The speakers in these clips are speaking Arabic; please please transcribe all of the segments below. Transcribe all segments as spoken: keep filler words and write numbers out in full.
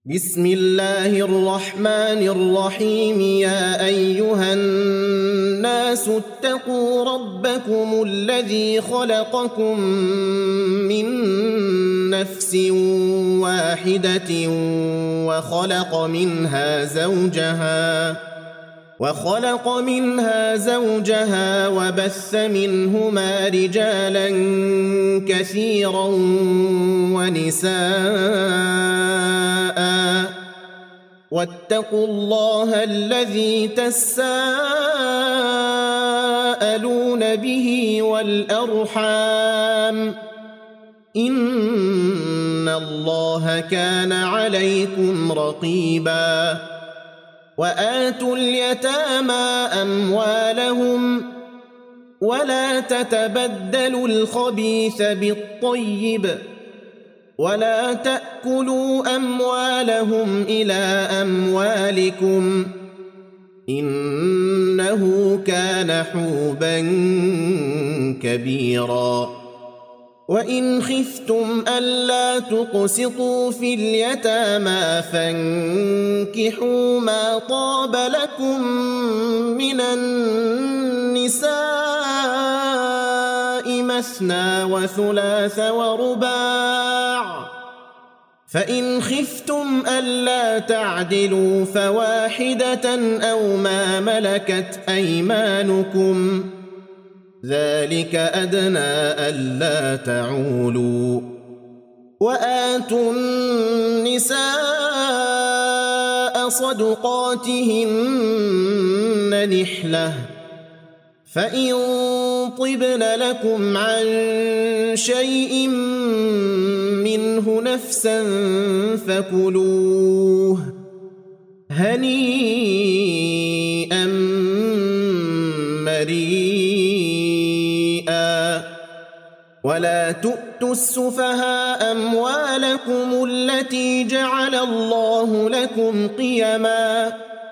بسم الله الرحمن الرحيم يا أيها الناس اتقوا ربكم الذي خلقكم من نفس واحدة وخلق منها زوجها وخلق منها زوجها وبث منهما رجالا كثيرا ونساء واتقوا الله الذي تساءلون به والأرحام إن الله كان عليكم رقيبا وآتوا اليتامى أموالهم ولا تتبدلوا الخبيث بالطيب ولا تأكلوا أموالهم إلى أموالكم إنه كان حوبا كبيرا وإن خفتم ألا تقسطوا في اليتامى فانكحوا ما طاب لكم من النساء مثنى وثلاث ورباع فإن خفتم ألا تعدلوا فواحدة أو ما ملكت أيمانكم ذلك أدنى ألا تعولوا وآتوا النساء صدقاتهن نحلة فإن طبن لكم عن شيء منه نفسا فكلوه هنيئا مريئا ولا تؤتوا السفهاء أموالكم التي جعل الله لكم قيما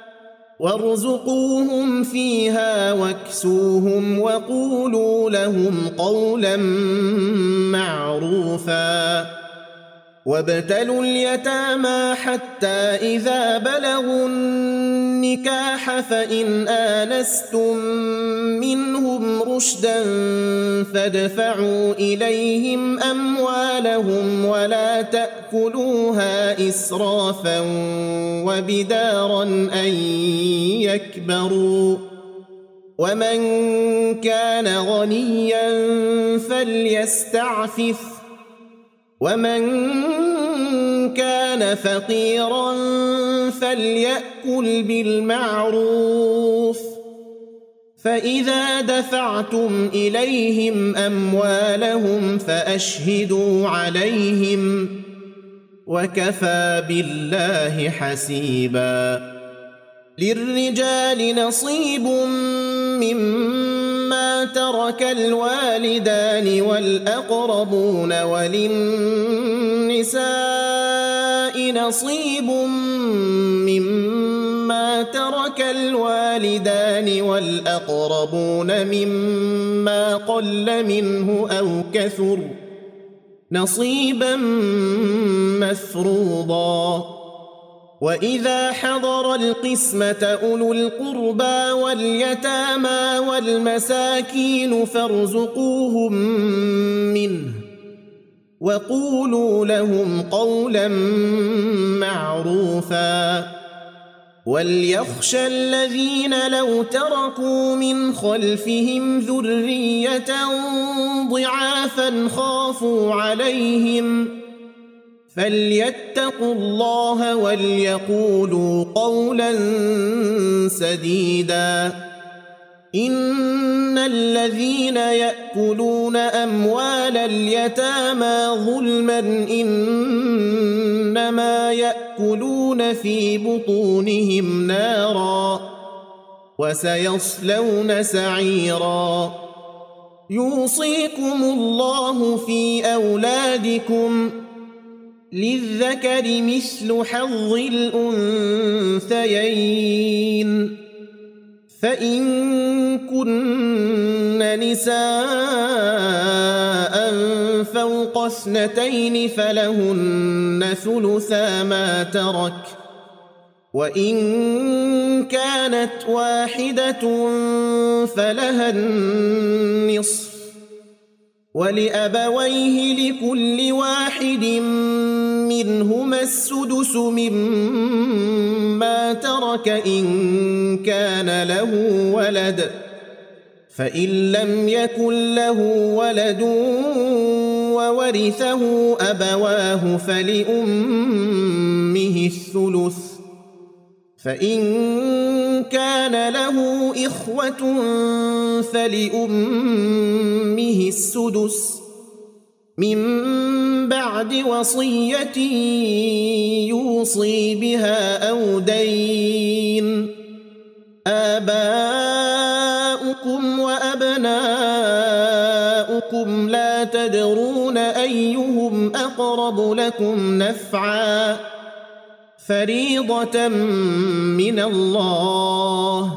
وارزقوهم فيها واكسوهم وقولوا لهم قولا معروفا وابتلوا اليتامى حتى إذا بلغوا النكاح فإن آنستم منهم رشدا فادفعوا إليهم أموالهم ولا تأكلوها إسرافا وبدارا أن يكبروا ومن كان غنيا فليستعفف ومن كان فقيرا فليأكل بالمعروف فإذا دفعتم إليهم أموالهم فأشهدوا عليهم وكفى بالله حسيبا للرجال نصيب مما ترك الوالدان والأقربون وللنساء نصيب مما ترك الوالدان والأقربون مما قل منه أو كثر نصيبا مفروضا وإذا حضر القسمة أولو القربى واليتامى والمساكين فارزقوهم منه وقولوا لهم قولا معروفا وليخشى الذين لو تركوا من خلفهم ذرية ضعافا خافوا عليهم فليتقوا الله وليقولوا قولا سديدا إن الذين يأكلون أموال اليتامى ظلما إنما يأكلون في بطونهم نارا وسيصلون سعيرا يوصيكم الله في أولادكم للذكر مثل حظ الأنثيين فإن كن نساء فوق فوق اثنتين فلهن ثلثا ما ترك وإن كانت واحدة فلها النصف ولأبويه لكل واحد منهما السدس مما ترك إن كان له ولد فإن لم يكن له ولد وورثه أبواه فلأمه الثلث فإن كان له إخوة فلأمه السدس من بعد وصية يوصي بها أو دين آباؤكم وأبناؤكم لا تدرون أيهم أقرب لكم نفعا فريضة من الله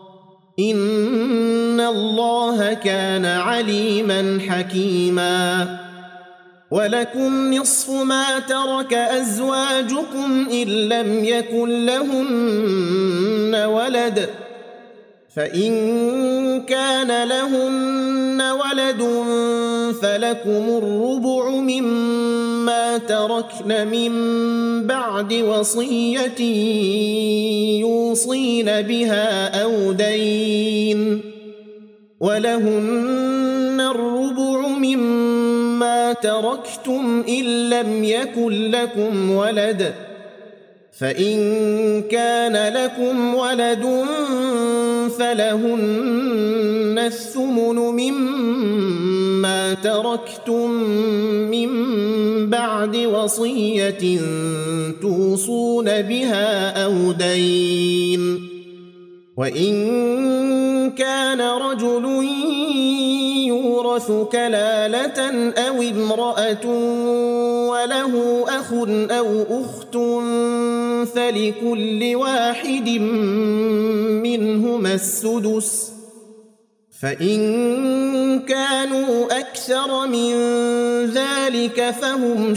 إن الله كان عليما حكيما ولكم نصف ما ترك أزواجكم إن لم يكن لهن ولد فإن كان لهن ولد فلكم الربع مما تركن من بعد وصية يوصين بها أو دين ولهن الربع مما تركتم إن لم يكن لكم ولد فإن كان لكم ولد فلهن الثمن مما تركتم من بعد وصية توصون بها أو دين وإن كان رجل يورث كلالة أو امرأة وله أخ أو أخت فلكل واحد منهما السدس فإن كانوا أكثر من ذلك فهم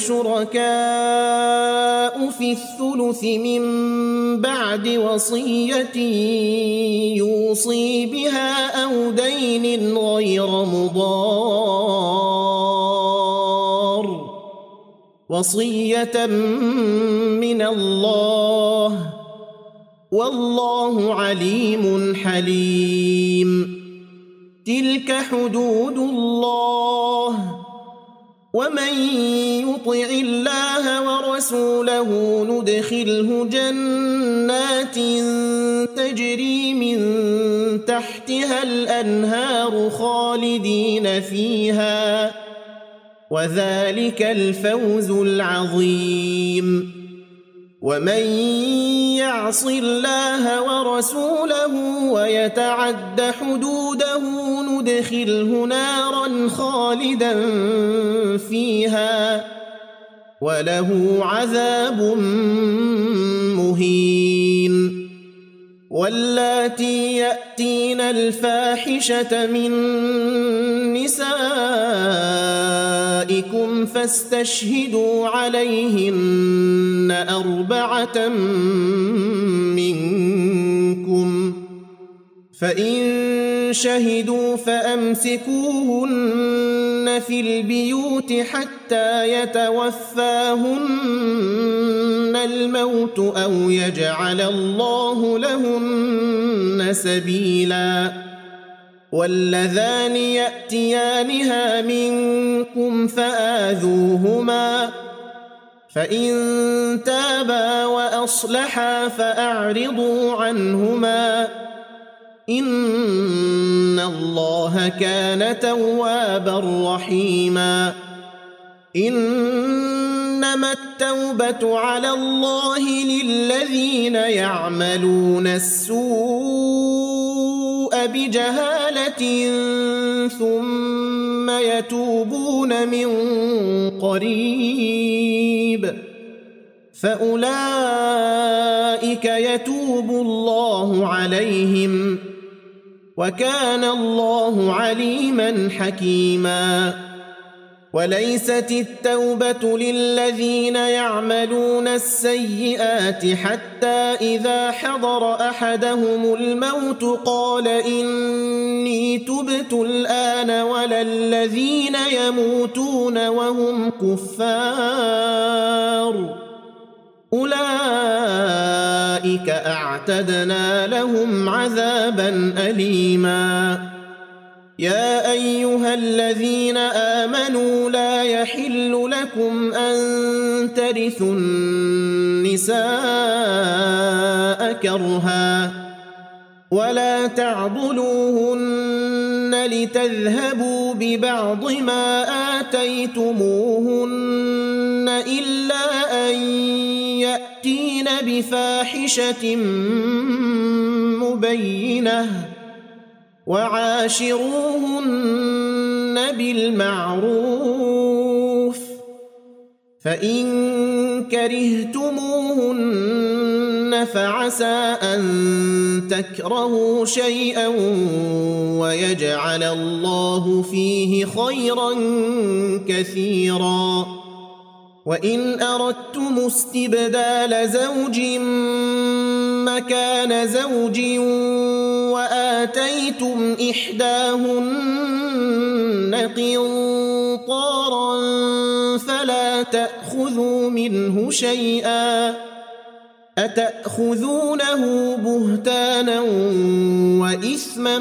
شركاء في الثلث من بعد وصية يوصي بها أو دين غير مضار وصية من الله والله عليم حليم تلك حدود الله ومن يطع الله ورسوله ندخله جنات تجري من تحتها الأنهار خالدين فيها وذلك الفوز العظيم ومن يعص الله ورسوله ويتعد حدوده ندخله نارا خالدا فيها وله عذاب مهين واللاتي يأتين الفاحشة من نسائكم فاستشهدوا عليهن أربعة منكم فإن شهدوا فأمسكوهن في البيوت حتى يتوفاهن الموت أو يجعل الله لهن سبيلا واللذان يأتيانها منكم فآذوهما فإن تابا وأصلحا فأعرضوا عنهما إن الله كان توابا رحيما إنما التوبة على الله للذين يعملون السوء بجهالة ثم يتوبون من قريب فأولئك يتوب الله عليهم وكان الله عليما حكيما وليست التوبة للذين يعملون السيئات حتى إذا حضر أحدهم الموت قال إني تبت الآن ولا الذين يموتون وهم كفار أولئك أعتدنا لهم عذابا أليما يا أيها الذين آمنوا لا يحل لكم أن ترثوا النساء كرها ولا تعضلوهن لتذهبوا ببعض ما آتيتموهن إلا أن يأتين بفاحشة مبينة وعاشروهن بالمعروف فإن كرهتموهن فعسى أن تكرهوا شيئا ويجعل الله فيه خيرا كثيرا وإن أردتم استبدال زوج مكان زوج وآتيتم إحداهن قنطارا فلا تأخذوا منه شيئا أتأخذونه بهتانا وإثما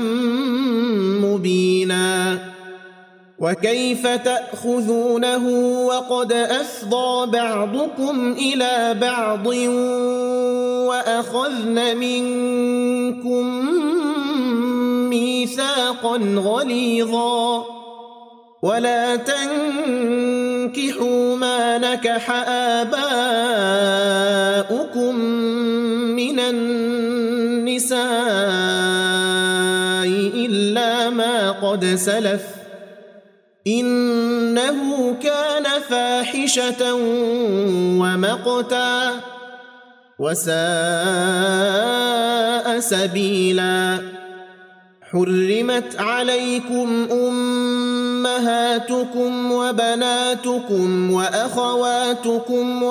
مبينا وكيف تأخذونه وقد أفضى بعضكم إلى بعض وأخذن منكم ميثاقا غليظا ولا تنكحوا ما نكح آباؤكم من النساء إلا ما قد سلف إنه كان فاحشة ومقتا وساء سبيلا حرمت عليكم أمهاتكم وبناتكم وأخواتكم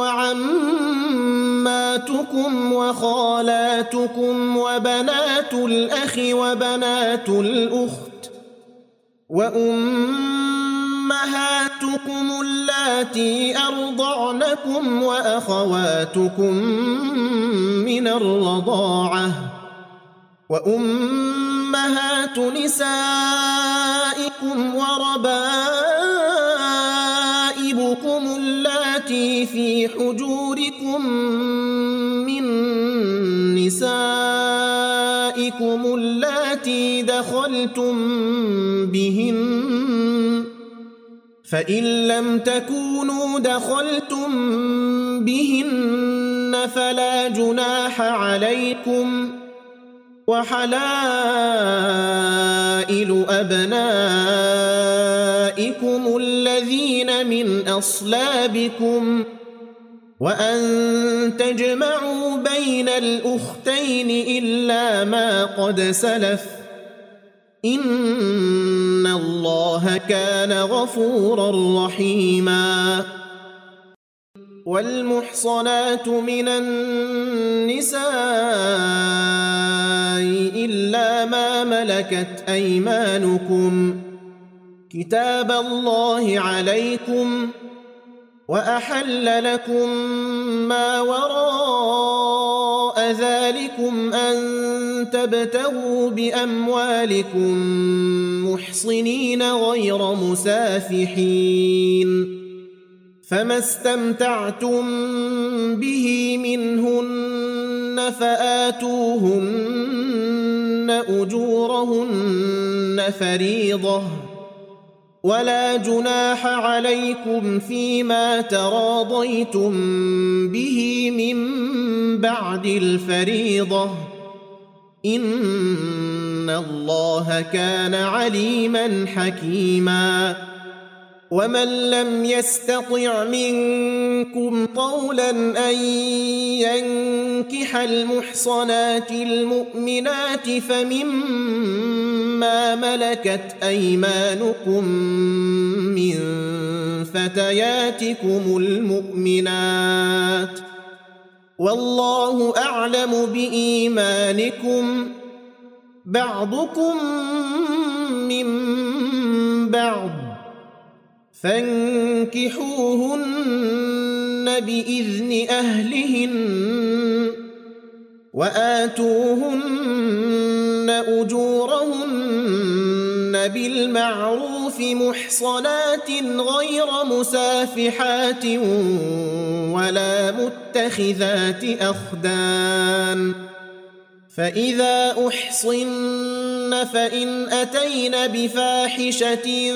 وعماتكم وخالاتكم وبنات الأخ وبنات الأخت وأمهاتكم اللاتي أرضعنكم وأخواتكم من الرضاعة وأمهات نسائكم وربائبكم اللاتي في حجوركم من نسائكم اللاتي دخلتم بهن فإن لم تكونوا دخلتم بهن فلا جناح عليكم وحلائل أبنائكم الذين من أصلابكم وأن تجمعوا بين الأختين إلا ما قد سلف إن الله كان غفورا رحيما والمحصنات من النساء إلا ما ملكت أيمانكم كتاب الله عليكم وأحل لكم ما وراء ذلكم أن تبتغوا بأموالكم محصنين غير مسافحين فما استمتعتم به منهن فآتوهن أجورهن فريضة ولا جناح عليكم فيما تراضيتم به من بعد الفريضة إن الله كان عليما حكيما ومن لم يستطع منكم طولا أن ينكح المحصنات المؤمنات فمما ملكت أيمانكم من فتياتكم المؤمنات والله أعلم بإيمانكم بعضكم من بعض فانكحوهن بإذن أهلهن وآتوهن أجورهن بالمعروف محصنات غير مسافحات ولا متخذات أخدان فإذا أحصن فإن أتين بفاحشة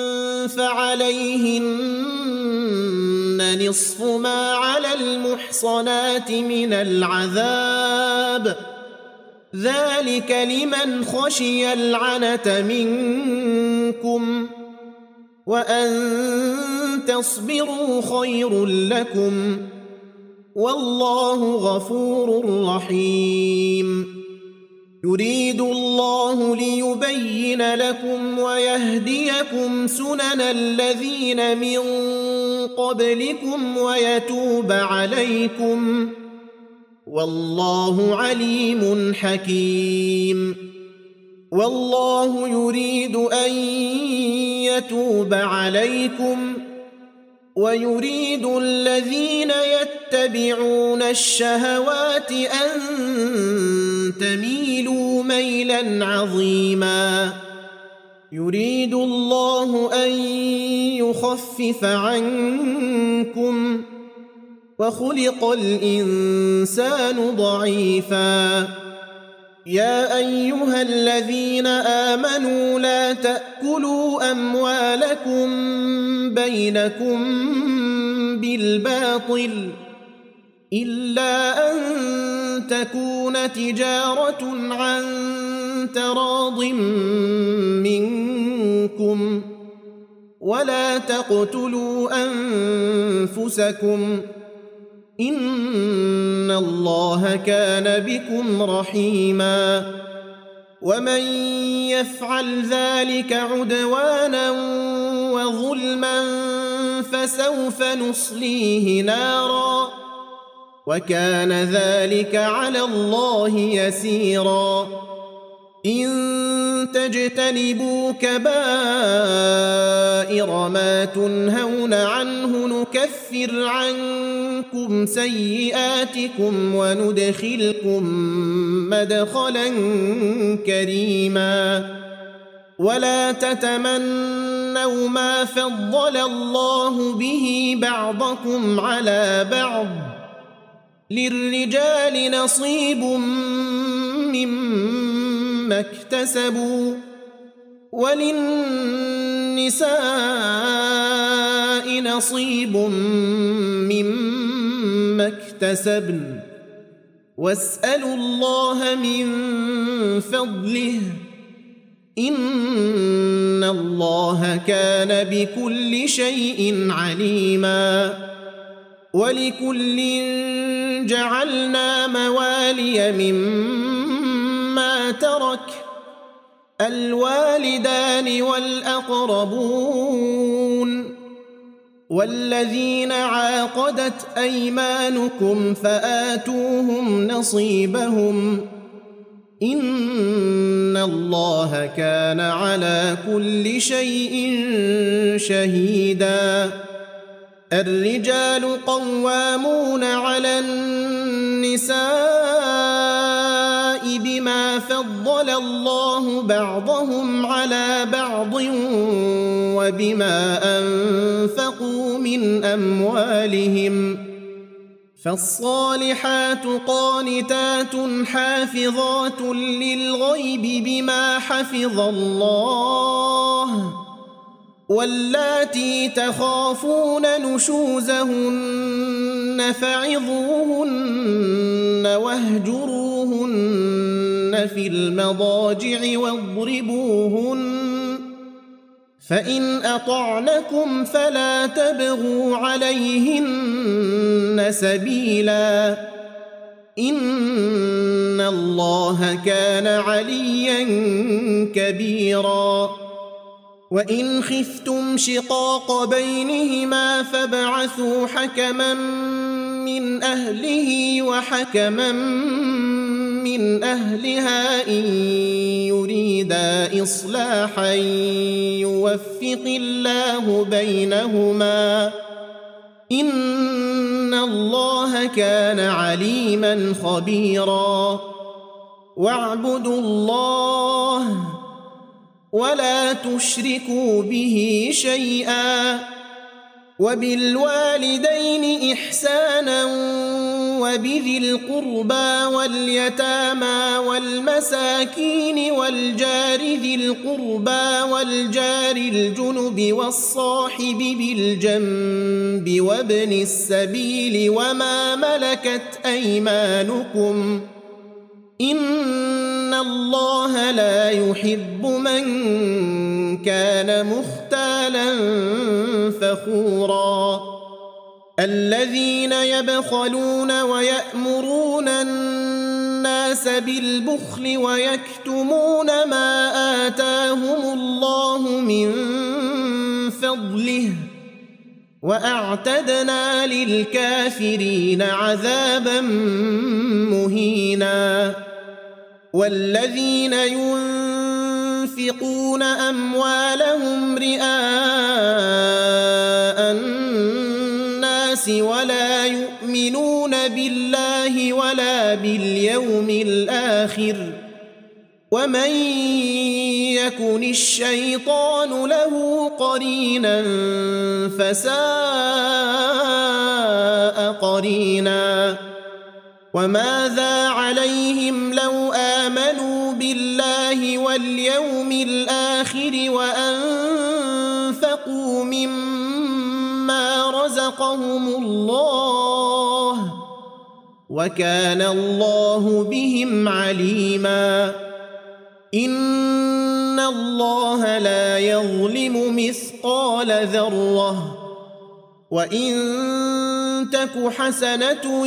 فعليهن نصف ما على المحصنات من العذاب ذلك لمن خشي العنة منكم وأن تصبروا خير لكم والله غفور رحيم يريد الله ليبين لكم ويهديكم سنن الذين من قبلكم ويتوب عليكم والله عليم حكيم والله يريد أن يتوب عليكم ويريد الذين يتبعون الشهوات أن تميلوا ميلا عظيما يريد الله أن يخفف عنكم وخلق الإنسان ضعيفا يا أيها الذين آمنوا لا تأكلوا أموالكم بينكم بالباطل إلا أن تكون تجارة عن تراض منكم ولا تقتلوا أنفسكم إن الله كان بكم رحيما ومن يفعل ذلك عدوانا وظلما فسوف نصليه نارا وكان ذلك على الله يسيرا إن تجتنبوا كبائر ما تنهون عنه نكفر عنكم سيئاتكم وندخلكم مدخلا كريما ولا تتمنوا ما فضل الله به بعضكم على بعض للرجال نصيب مما اكتسبوا وللنساء نصيب مما اكتسبن واسألوا الله من فضله إن الله كان بكل شيء عليما ولكل جعلنا موالي مما ترك الوالدان والأقربون والذين عاقدت أيمانكم فآتوهم نصيبهم إن الله كان على كل شيء شهيدا الرجال قوامون على النساء بما فضل الله بعضهم على بعض وبما أنفقوا من أموالهم فالصالحات قانتات حافظات للغيب بما حفظ الله واللاتي تخافون نشوزهن فعظوهن واهجروهن في المضاجع واضربوهن فإن أطعنكم فلا تبغوا عليهن سبيلا إن الله كان عليا كبيرا وإن خفتم شقاق بينهما فابعثوا حكما من أهله وحكما من أهلها إن يريدا إصلاحا يوفق الله بينهما إن الله كان عليما خبيرا واعبدوا الله ولا تشركوا به شيئا وبالوالدين إحسانا وبذي القربى واليتامى والمساكين والجار ذي القربى والجار الجنب والصاحب بالجنب وابن السبيل وما ملكت أيمانكم إن الله لا يحب من كان مختالا فخورا الذين يبخلون ويأمرون الناس بالبخل ويكتمون ما آتاهم الله من فضله وأعتدنا للكافرين عذابا مهينا والذين ينفقون أموالهم رئاء الناس ولا يؤمنون بالله ولا باليوم الآخر ومن يكن الشيطان له قرينا فساء قرينا وماذا عليهم لو آمنوا بالله واليوم الآخر وأنفقوا مما رزقهم الله وكان الله بهم عليما إن الله لا يظلم مثقال ذرة وإن تك حسنة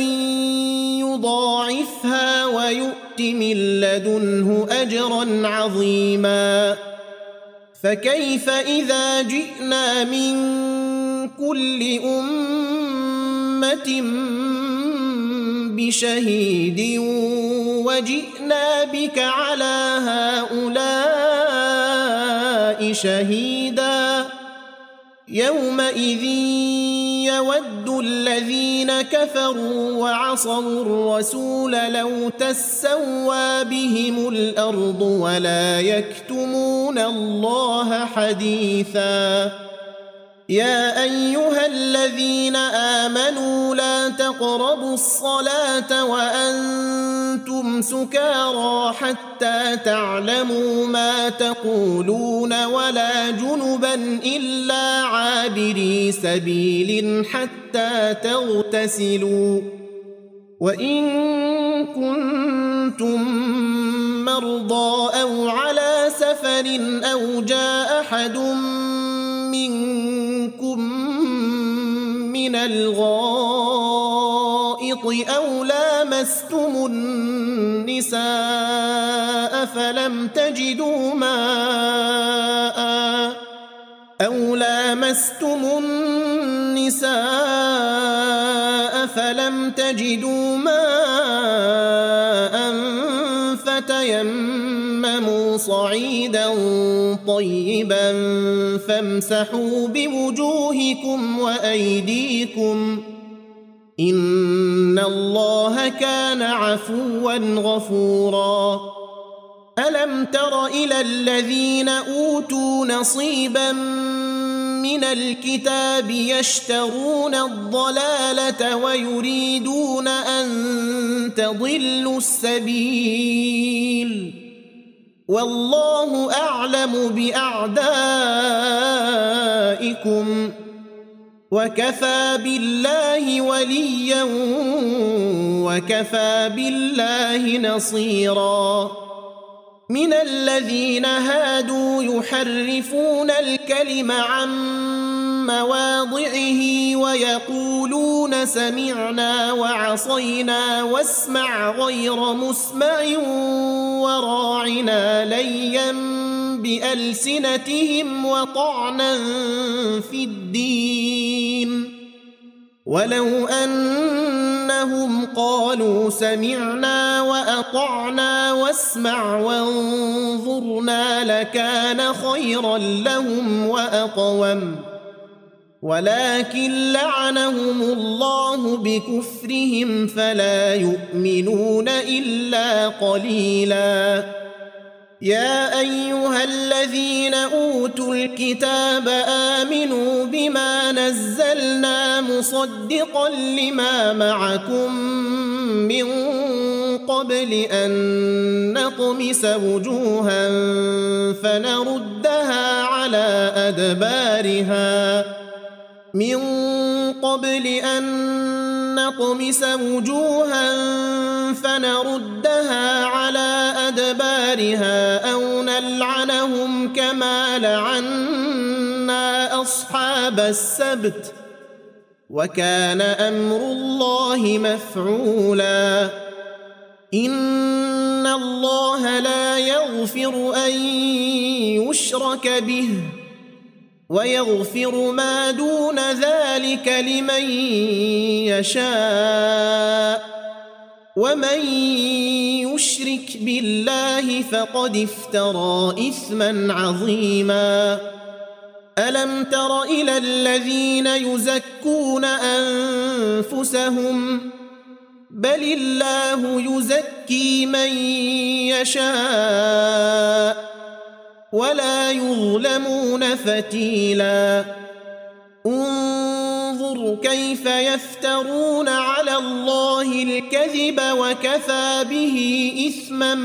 يضاعفها ويؤت من لدنه أجرا عظيما فكيف إذا جئنا من كل أمة بشهيد وجئنا بك على هؤلاء شهيدا يومئذ يود الذين كفروا وعصوا الرسول لو تسوى بهم الأرض ولا يكتمون الله حديثا يا أيها الذين آمنوا لا تقربوا الصلاة وأنتم سكارى حتى تعلموا ما تقولون ولا جنبا إلا عابري سبيل حتى تغتسلوا وإن كنتم مرضى أو على سفر أو جاء أحد منكم من الغائط أو لامستم النساء فلم تجدوا ماء أو لامستم النساء فلم تجدوا ماء فتيمموا صعيدا طيبا فامسحوا بوجوهكم وأيديكم إن الله كان عفوا غفورا ألم تر إلى الذين أوتوا نصيبا من الكتاب يشترون الضلالة ويريدون أن تضلوا السبيل والله أعلم بأعدائكم وكفى بالله وليا وكفى بالله نصيرا من الذين هادوا يحرفون الكلم عن مواضعه ويقولون سمعنا وعصينا واسمع غير مسمع وراعنا ليا بألسنتهم وطعنا في الدين، ولو أنهم قالوا سمعنا وأطعنا واسمع وانظرنا لكان خيرا لهم وأقوم، ولكن لعنهم الله بكفرهم فلا يؤمنون إلا قليلا. يا أيها الذين أوتوا الكتاب آمنوا بما نزلنا مصدقا لما معكم من قبل أن نطمس وجوها فنردها على أدبارها من قبل أن نطمس وجوها فنردها على أدبارها أو نلعنهم كما لعنا أصحاب السبت، وكان أمر الله مفعولا. إن الله لا يغفر أن يشرك به ويغفر ما دون ذلك لمن يشاء، ومن يشرك بالله فقد افترى إثما عظيما. ألم تر إلى الذين يزكون أنفسهم بل الله يزكي من يشاء ولا يظلمون فتيلا. انظر كيف يفترون على الله الكذب وكفى به إثما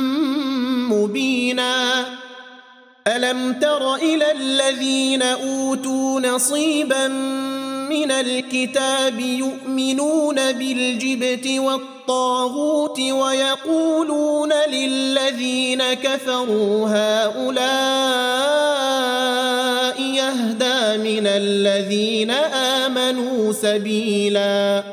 مبينا. ألم تر إلى الذين أوتوا نصيبا من الكتاب يؤمنون بالجبت والطاغوت ويقولون للذين كفروا هؤلاء يهدى من الذين آمنوا سبيلا.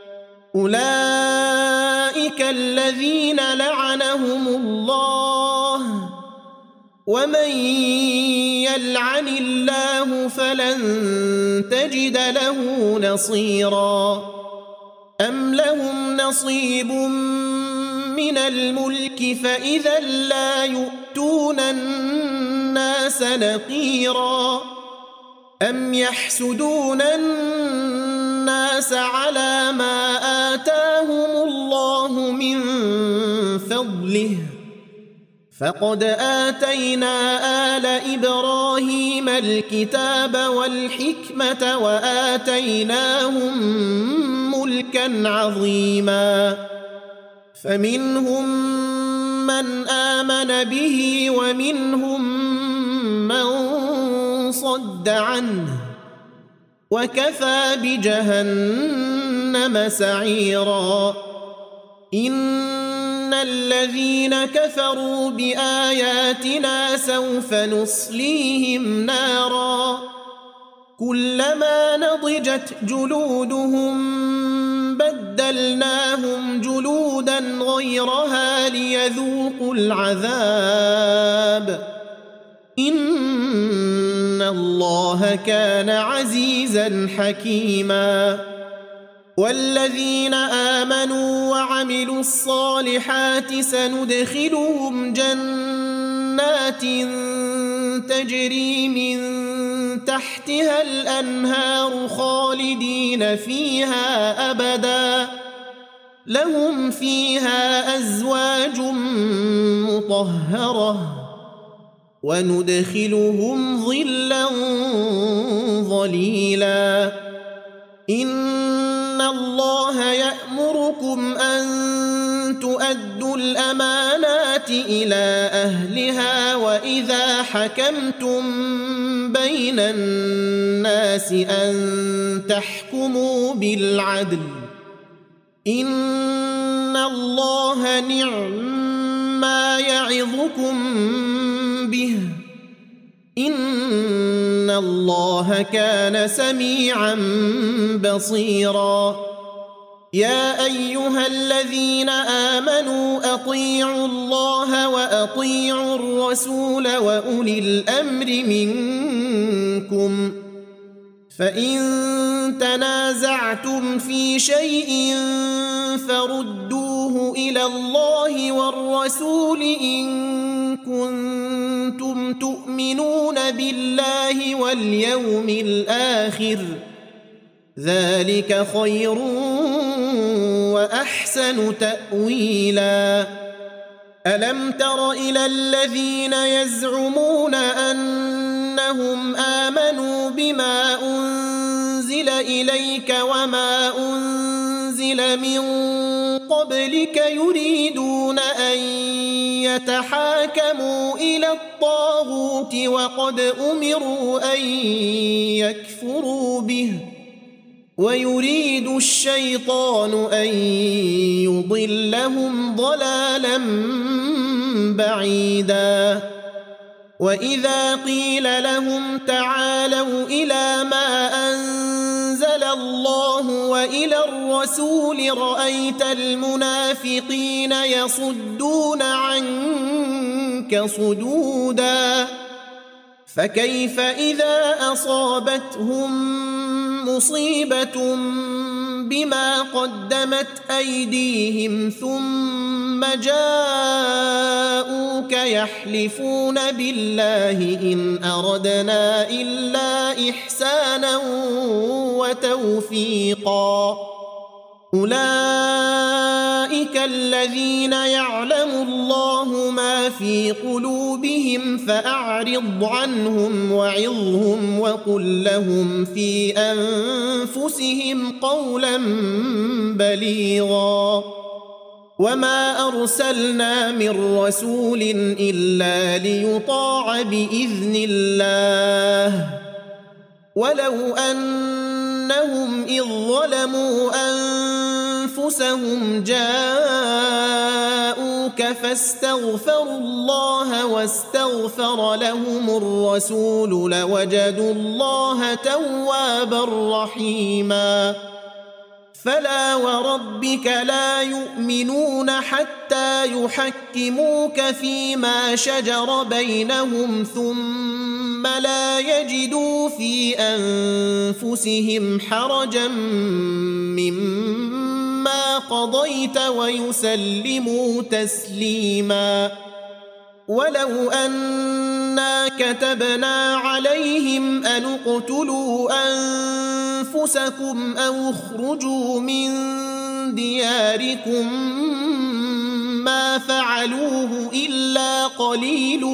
أولئك الذين لعنهم الله، ومن يلعن الله فلن تجد له نصيرا. أم لهم نصيب من الملك فإذا لا يؤتون الناس نقيرا. أم يحسدون الناس على ما آتاهم الله من فضله، فقد آتينا آل إبراهيم الكتاب والحكمة وآتيناهم ملكا عظيما. فمنهم من آمن به ومنهم من صد عنه، وكفى بجهنم سعيرا. إن الذين كفروا بآياتنا سوف نصليهم نارا كلما نضجت جلودهم بدلناهم جلودا غيرها ليذوقوا العذاب إن الله كان عزيزا حكيما. والذين آمنوا وعملوا الصالحات سندخلهم جنات تجري من تحتها الأنهار خالدين فيها أبدا لهم فيها أزواج مطهرة وندخلهم ظلا ظليلا. إن الله يأمركم أن تؤدوا الأمانات إلى أهلها وإذا حكمتم بين الناس أن تحكموا بالعدل إن الله نعم ما يعظكم به إن الله كان سميعا بصيرا. يا أيها الذين آمنوا أطيعوا الله وأطيعوا الرسول وأولي الأمر منكم فإن تنازعتم في شيء فردوه إلى الله والرسول إن كنتم تؤمنون بالله واليوم الآخر ذلك خير وأحسن تأويلا ألم تر إلى الذين يزعمون أنهم آمنوا بما أنزل إليك وما أنزل من قبلك يريدون أن يتحاكموا إلى الطاغوت وقد أمروا أن يكفروا به ويريد الشيطان أن يضلهم ضلالا بعيدا وإذا قيل لهم تعالوا إلى ما أنزل الله وإلى الرسول رأيت المنافقين يصدون عنك صدودا فكيف إذا أصابتهم مصيبة بما قدمت أيديهم ثم جاءوك يحلفون بالله إن أردنا إلا إحسانا وتوفيقا أولئك الذين يعلم الله ما في قلوبهم فأعرض عنهم وعظهم وقل لهم في أنفسهم قولا بليغا وما أرسلنا من رسول إلا ليطاع بإذن الله ولو أنهم إذ ظلموا أنفسهم جاءوك فاستغفروا الله واستغفر لهم الرسول لوجدوا الله توابا رحيما فلا وربك لا يؤمنون حتى يحكموك فيما شجر بينهم ثم لا يجدوا في أنفسهم حرجا مما قضيت ويسلموا تسليما ولو أنا كتبنا عليهم أن اقتلوا أنفسكم أو اخرجوا من دياركم ما فعلوه إلا قليل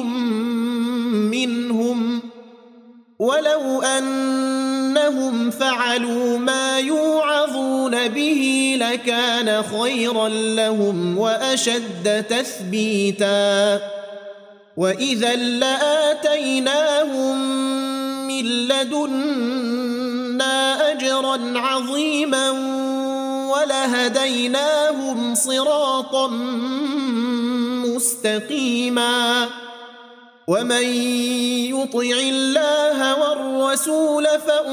منهم ولو أنهم فعلوا ما يوعظون به لكان خيرا لهم وأشد تثبيتا وإذا لآتيناهم من لدنا أجرا عظيما ولهديناهم صراطا مستقيما ومن يطع الله والرسول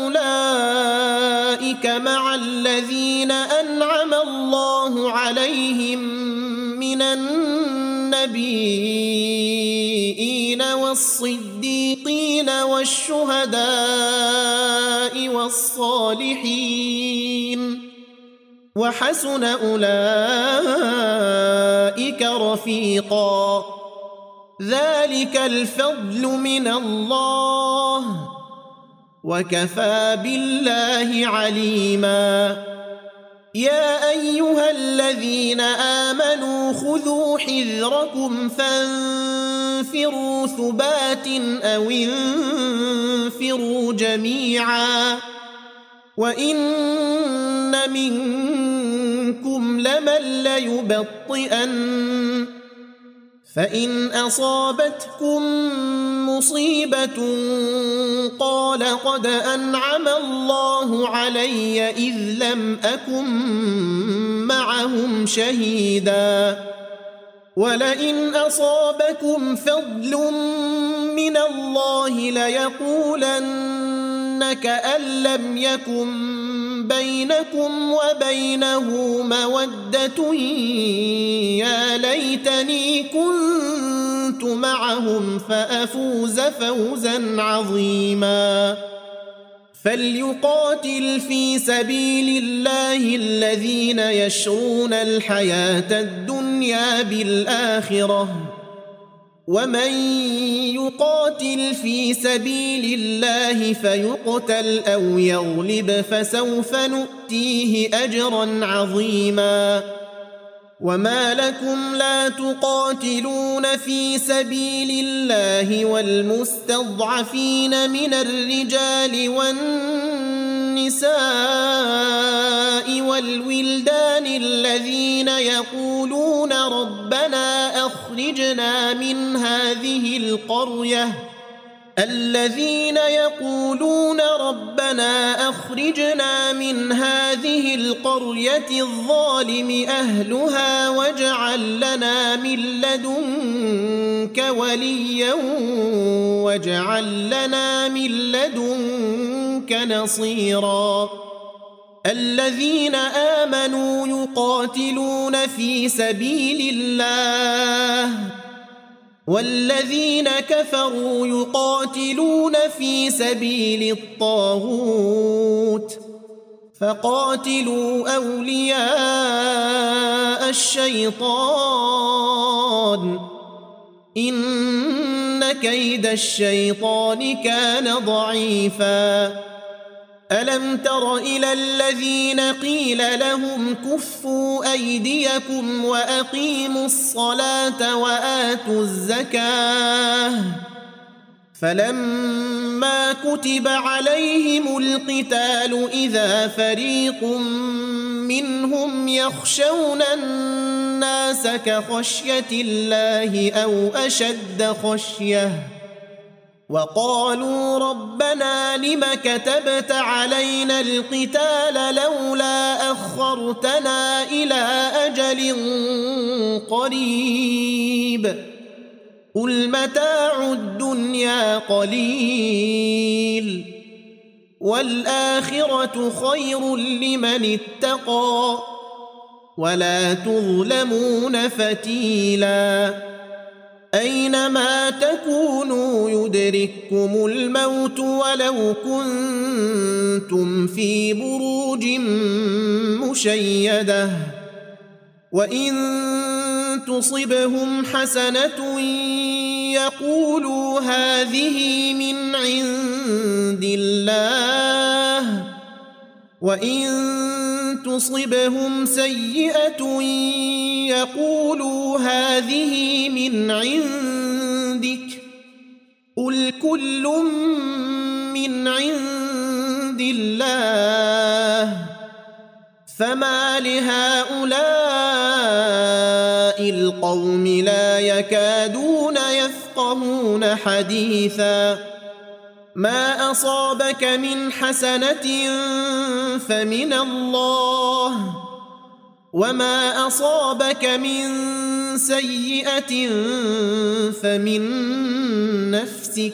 فأولئك مع الذين أنعم الله عليهم من النبيين والصديقين والشهداء والصالحين وحسن أولئك رفيقا ذلك الفضل من الله وكفى بالله عليما يا أيها الذين آمنوا خذوا حذركم فانفروا ثبات أو انفروا جميعا وإن منكم لمن ليبطئن فإن أصابتكم مصيبة قال قد أنعم الله علي إذ لم أكن معهم شهيدا ولئن أصابكم فضل من الله ليقولن كأن لم يكن بينكم وبينه مودة يا ليتني كنت معهم فأفوز فوزا عظيما فليقاتل في سبيل الله الذين يشرون الحياة الدنيا بالآخرة ومن يقاتل في سبيل الله فيقتل أو يغلب فسوف نؤتيه أجرا عظيما وما لكم لا تقاتلون في سبيل الله والمستضعفين من الرجال والنساء والولدان الذين يقولون ربنا أخرجنا من هذه القرية الذين يقولون ربنا أخرجنا من هذه القرية الظالم أهلها واجعل لنا من لدنك وليا واجعل لنا من لدنك نصيرا الذين آمنوا يقاتلون في سبيل الله والذين كفروا يقاتلون في سبيل الطاغوت فقاتلوا أولياء الشيطان إن كيد الشيطان كان ضعيفا ألم تر إلى الذين قيل لهم كفوا أيديكم وأقيموا الصلاة وآتوا الزكاة فلما كتب عليهم القتال إذا فريق منهم يخشون الناس كخشية الله أو أشد خشية وقالوا ربنا لم كتبت علينا القتال لولا أخرتنا إلى أجل قريب قل متاع الدنيا قليل والآخرة خير لمن اتقى ولا تظلمون فتيلا أينما تكونوا يدرككم الموت ولو كنتم في بروج مشيدة وإن تصبهم حسنة يقولوا هذه من عند الله وإن تصبهم سيئة يقولوا هذه من عندك قل كل من عند الله فما لهؤلاء القوم لا يكادون يفقهون حديثا ما أصابك من حسنة فمن الله وما أصابك من سيئة فمن نفسك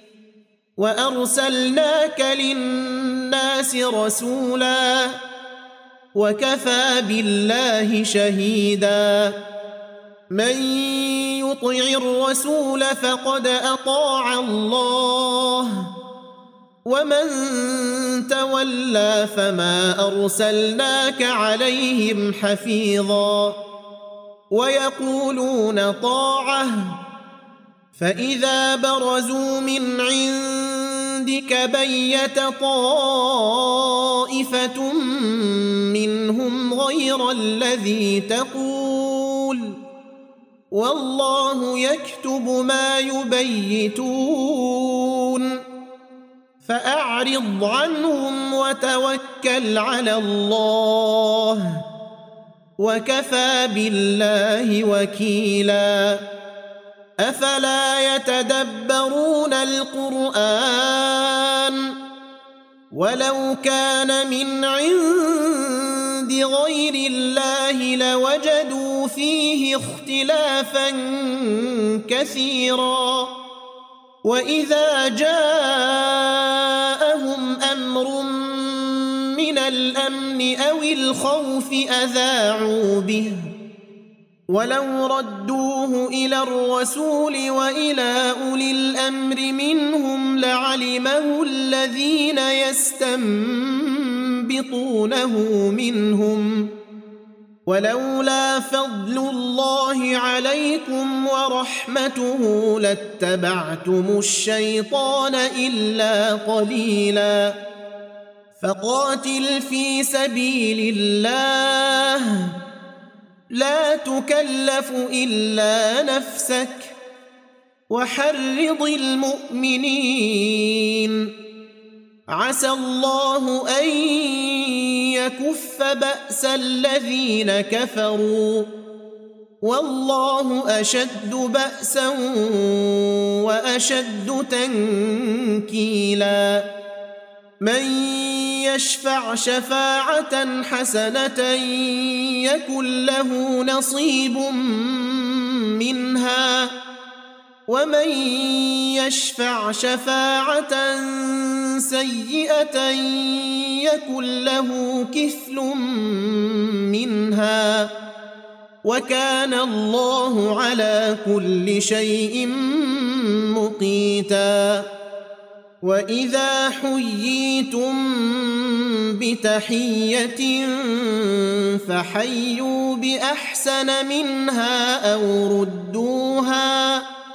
وأرسلناك للناس رسولا وكفى بالله شهيدا من يطع الرسول فقد أطاع الله ومن تولى فما أرسلناك عليهم حفيظا ويقولون طاعة فإذا برزوا من عندك بيت طائفة منهم غير الذي تقول والله يكتب ما يبيتون فأعرض عنهم وتوكل على الله وكفى بالله وكيلا أفلا يتدبرون القرآن ولو كان من عند غير الله لوجدوا فيه اختلافا كثيرا وإذا جاءهم أمر من الأمن أو الخوف أذاعوا به ولو ردوه إلى الرسول وإلى أولي الأمر منهم لعلمه الذين يستنبطونه منهم ولولا فضل الله عليكم ورحمته لاتبعتم الشيطان إلا قليلا فقاتل في سبيل الله لا تكلف إلا نفسك وحرض المؤمنين عسى الله أن يكف بأس الذين كفروا والله أشد بأسا وأشد تنكيلا من يشفع شفاعة حسنة يكن له نصيب منها ومن يشفع شفاعة سيئة يكن له كفل منها وكان الله على كل شيء مقيتا وإذا حييتم بتحية فحيوا بأحسن منها أو ردوها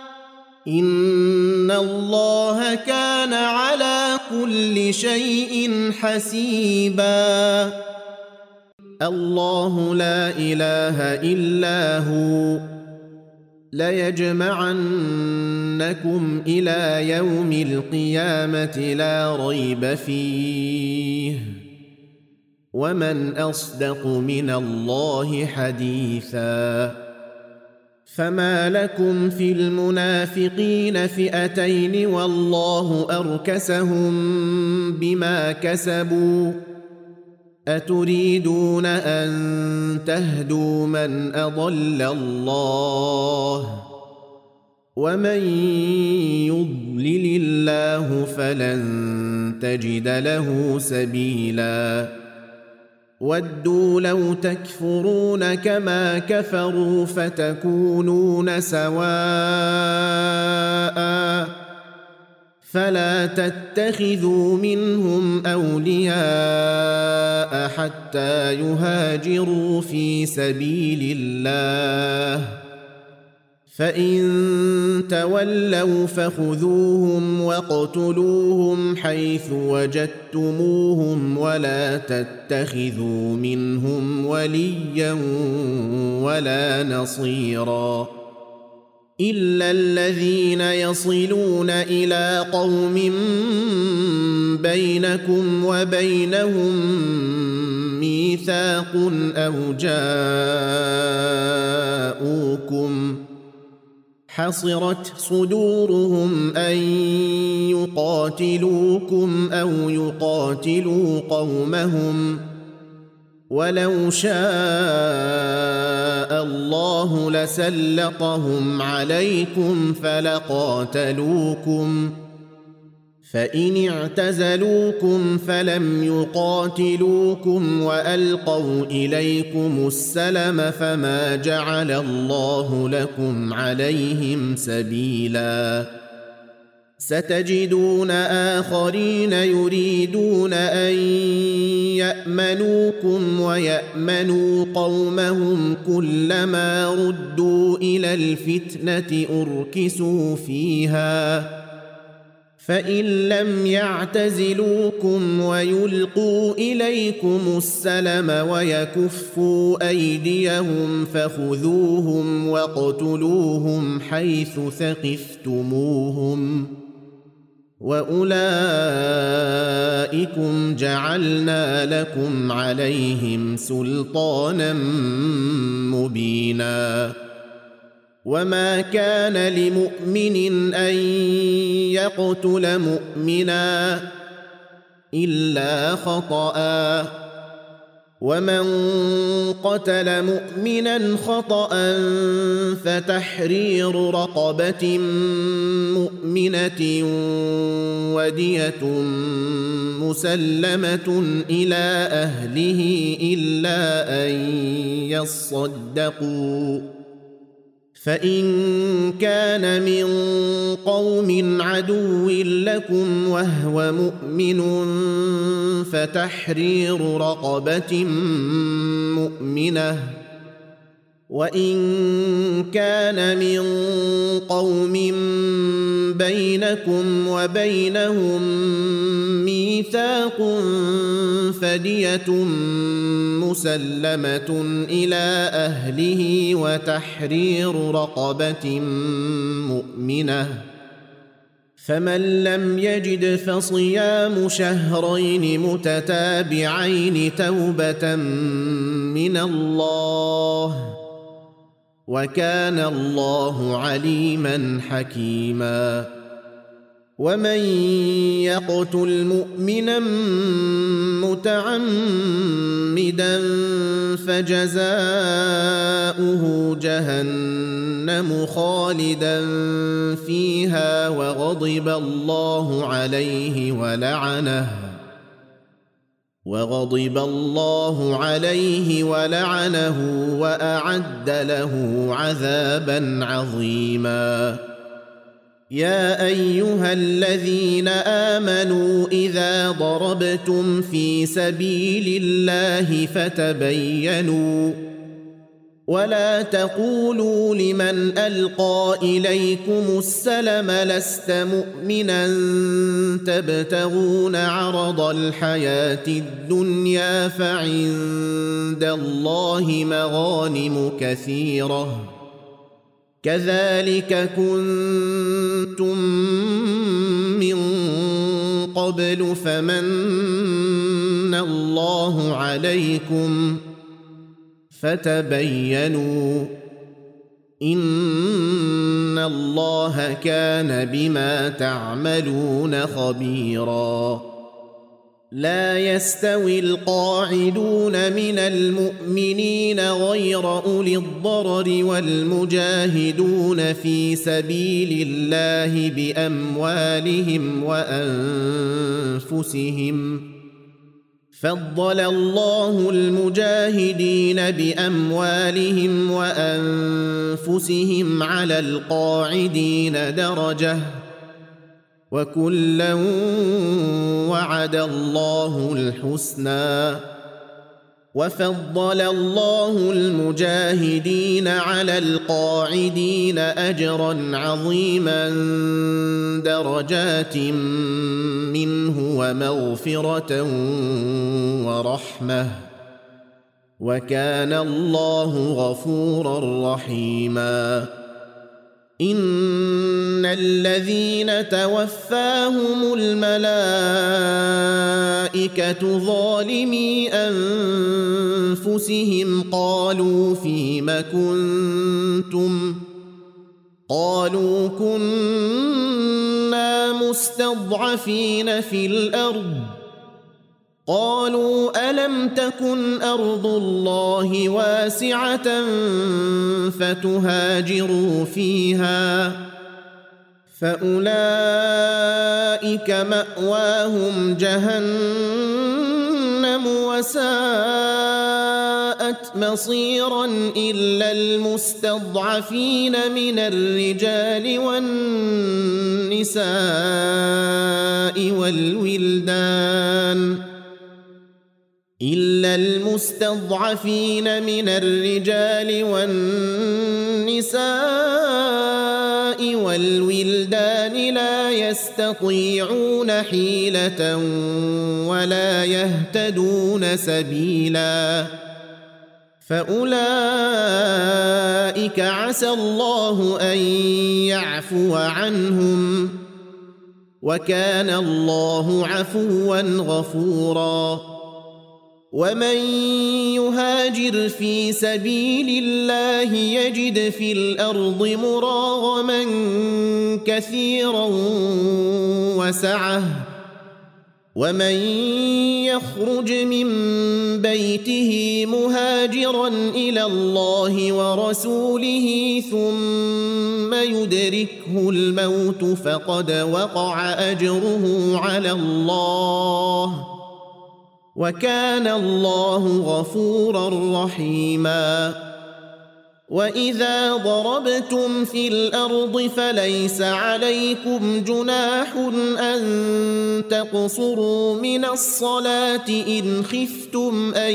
إن الله كان على كل شيء حسيبا الله لا إله إلا هو ليجمعنكم إلى يوم القيامة لا ريب فيه ومن أصدق من الله حديثا فما لكم في المنافقين فئتين والله أركسهم بما كسبوا أتريدون أن تهدوا من أضل الله ومن يضلل الله فلن تجد له سبيلا ودوا لو تكفرون كما كفروا فتكونون سواء فلا تتخذوا منهم أولياء حتى يهاجروا في سبيل الله فإن تولوا فخذوهم واقتلوهم حيث وجدتموهم ولا تتخذوا منهم وليا ولا نصيرا إلا الذين يصلون إلى قوم بينكم وبينهم ميثاق أو جاءوكم حصرت صدورهم أن يقاتلوكم أو يقاتلوا قومهم ولو شاء الله لسلطهم عليكم فلقاتلوكم فإن اعتزلوكم فلم يقاتلوكم وألقوا إليكم السلم فما جعل الله لكم عليهم سبيلا ستجدون آخرين يريدون أن يأمنوكم ويأمنوا قومهم كلما ردوا إلى الفتنة أركسوا فيها فإن لم يعتزلوكم ويلقوا إليكم السلم ويكفوا أيديهم فخذوهم واقتلوهم حيث ثقفتموهم وأولئكم جعلنا لكم عليهم سلطانا مبينا وما كان لمؤمن أن يقتل مؤمنا إلا خطأ ومن قتل مؤمنا خطأ فتحرير رقبة مؤمنة ودية مسلمة إلى أهله إلا أن يصدقوا، فإن كان من قوم عدو لكم وهو مؤمن فتحرير رقبة مؤمنة، وإن كان من قوم بينكم وبينهم ميثاق فدية مسلمة إلى أهله وتحرير رقبة مؤمنة، فمن لم يجد فصيام شهرين متتابعين توبة من الله، وكان الله عليما حكيما. ومن يقتل مؤمنا متعمدا فجزاؤه جهنم خالدا فيها وغضب الله عليه ولعنه وغضب الله عليه ولعنه وأعد له عذابا عظيما. يا أيها الذين آمنوا إذا ضربتم في سبيل الله فتبينوا ولا تقولوا لمن ألقى إليكم السلم لست مؤمنا تبتغون عرض الحياة الدنيا فعند الله مغانم كثيرة كذلك كنتم من قبل فمن الله عليكم فتبينوا إن الله كان بما تعملون خبيرا. لا يستوي القاعدون من المؤمنين غير أولي الضرر والمجاهدون في سبيل الله بأموالهم وأنفسهم، فضل الله المجاهدين بأموالهم وأنفسهم على القاعدين درجة، وكلا وعد الله الحسنى، وفضل الله المجاهدين على القاعدين أجرا عظيما درجات منه ومغفرة ورحمة، وكان الله غفورا رحيما. إن الذين توفاهم الملائكة ظالمي أنفسهم قالوا فيم كنتم قالوا كنا مستضعفين في الأرض قالوا ألم تكن أرض الله واسعة فتهاجروا فيها فأولئك مأواهم جهنم وساءت مصيرا إلا المستضعفين من الرجال والنساء والولدان إلا المستضعفين من الرجال والنساء والولدان لا يستطيعون حيلة ولا يهتدون سبيلا فأولئك عسى الله أن يعفو عنهم وكان الله عفوا غفورا. ومن يهاجر في سبيل الله يجد في الأرض مراغما كثيرا وسعة ومن يخرج من بيته مهاجرا إلى الله ورسوله ثم يدركه الموت فقد وقع أجره على الله وكان الله غفورا رحيما وإذا ضربتم في الأرض فليس عليكم جناح أن تقصروا من الصلاة إن خفتم أن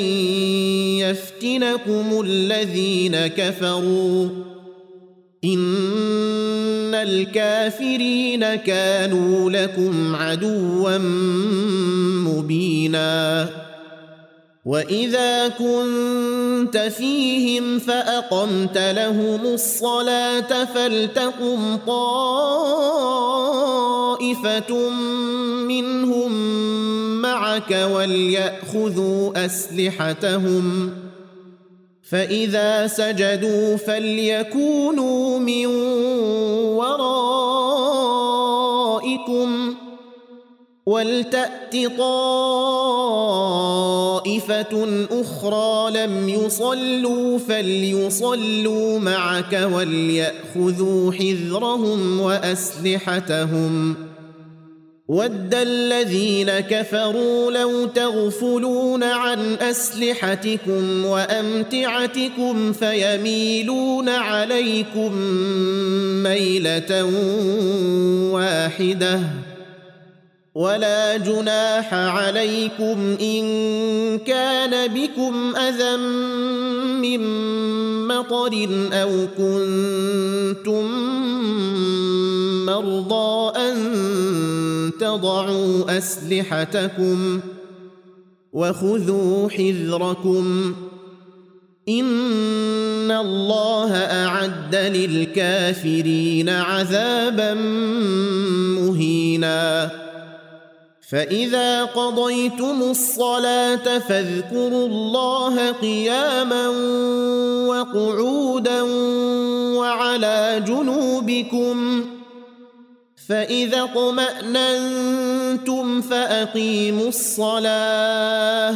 يفتنكم الذين كفروا إن الكافرين كانوا لكم عدوا مبينا وإذا كنت فيهم فأقمت لهم الصلاة فلتقم طائفة منهم معك وليأخذوا أسلحتهم فإذا سجدوا فليكونوا من ورائكم ولتأت طائفة أخرى لم يصلوا فليصلوا معك وليأخذوا حذرهم وأسلحتهم ود الذين كفروا لو تغفلون عن أسلحتكم وأمتعتكم فيميلون عليكم ميلة واحدة ولا جناح عليكم إن كان بكم أذى من مطر أو كنتم مرضى أن تضعوا أسلحتكم وخذوا حذركم إن الله أعد للكافرين عذابا مهينا فإذا قضيتم الصلاة فاذكروا الله قياما وقعودا وعلى جنوبكم فإذا اطمأننتم فأقيموا الصلاة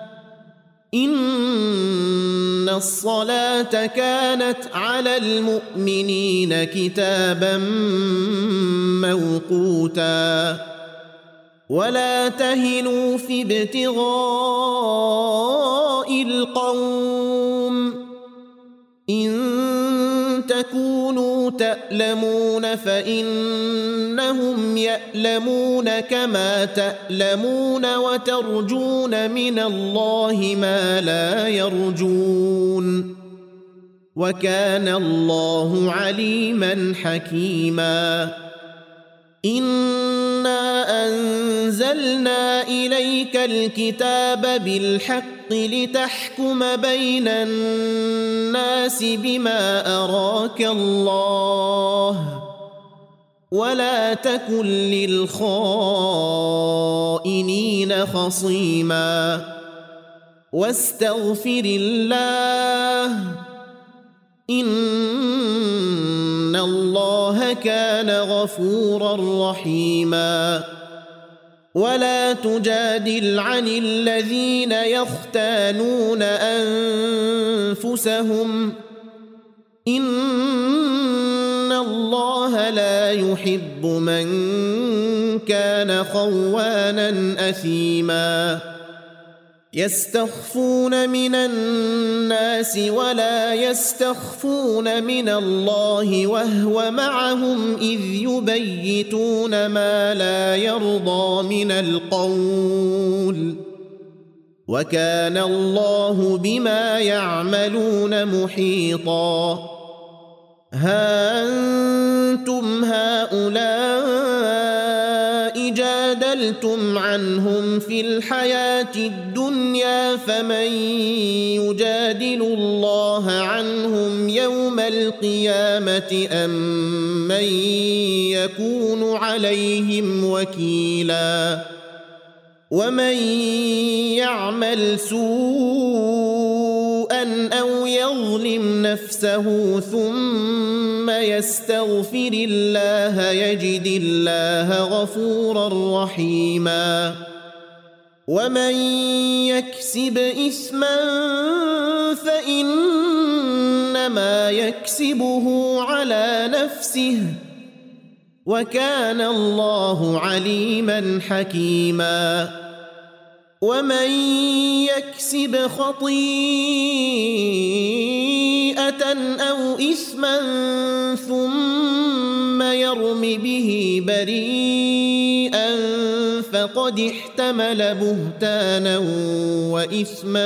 إن الصلاة كانت على المؤمنين كتابا موقوتا ولا تهنوا في ابتغاء القوم إن تكونوا تألمون فإنهم يألمون كما تألمون وترجون من الله ما لا يرجون وكان الله عليما حكيما إنا أنزلنا إليك الكتاب بالحق لتحكم بين الناس بما أراك الله ولا تكن للخائنين خصيما واستغفر الله إن الله كان غفورا رحيما ولا تجادل عن الذين يختانون أنفسهم إن الله لا يحب من كان خوانا أثيما يستخفون من الناس ولا يستخفون من الله وهو معهم إذ يبيتون ما لا يرضى من القول وكان الله بما يعملون محيطا ها أنتم هؤلاء جادلتم عنهم في الحياة الدنيا فمن يجادل الله عنهم يوم القيامة أم من يكون عليهم وكيلا ومن يعمل سوءا أو يظلم نفسه ثم يستغفر الله يجد الله غفورا رحيما ومن يكسب إثما فإنما يكسبه على نفسه وكان الله عليما حكيما ومن يكسب خطيئة أو إثما ثم يرم به بريئا فقد احتمل بهتانا وإثما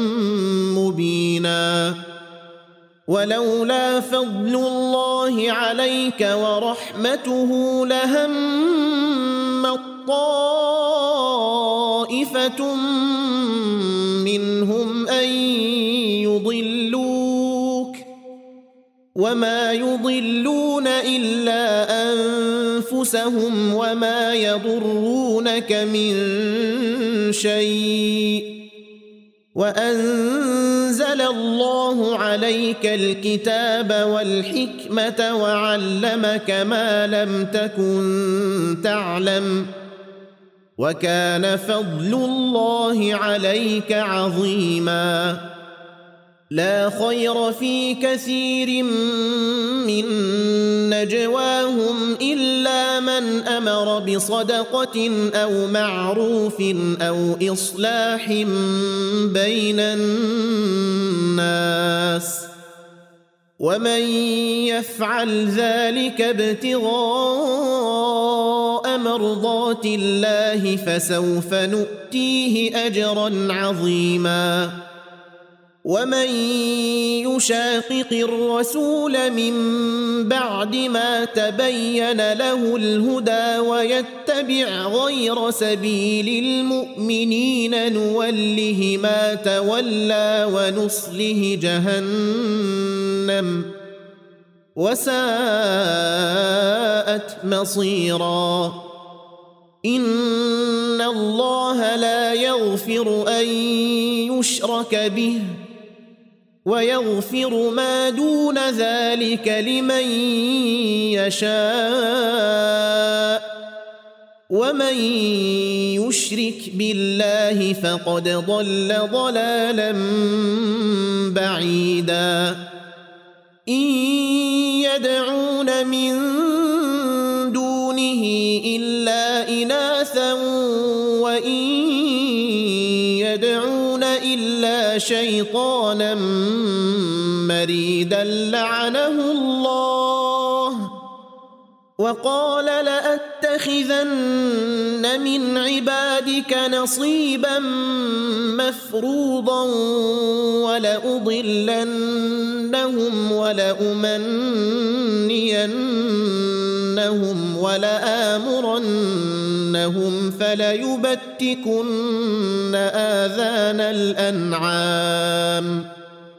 مبينا ولولا فضل الله عليك ورحمته لهم طائفة منهم أن يضلوك وما يضلون إلا أنفسهم وما يضرونك من شيء وأنزل الله عليك الكتاب والحكمة وعلمك ما لم تكن تعلم وكان فضل الله عليك عظيما لا خير في كثير من نجواهم إلا من أمر بصدقة أو معروف أو إصلاح بين الناس ومن يفعل ذلك ابتغاء مرضات الله فسوف نؤتيه أجرا عظيما ومن يشاقق الرسول من بعد ما تبين له الهدى ويتبع غير سبيل المؤمنين نوله ما تولى ونصله جهنم وساءت مصيرا إن الله لا يغفر أن يشرك به ويغفر ما دون ذلك لمن يشاء ومن يشرك بالله فقد ضل ضلالا بعيدا إن يدعون من دونه إلا إناثا وإن يدعون إلا شيطانا مريدا لعنه الله وقال لأتخذن من عبادك نصيبا مفروضا ولأضلنهم ولأمنينهم ولآمرنهم فليبتكن آذان الأنعام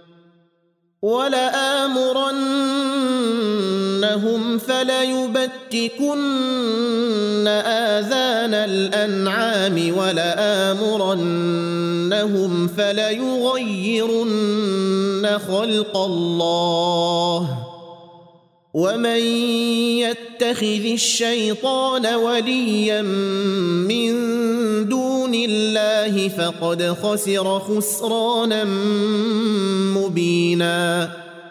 ولآمرنهم فليبتكن آذان الأنعام ولآمرنهم فليغيرن خلق الله ومن يتخذ الشيطان وليا من دون الله فقد خسر خسرانا مبينا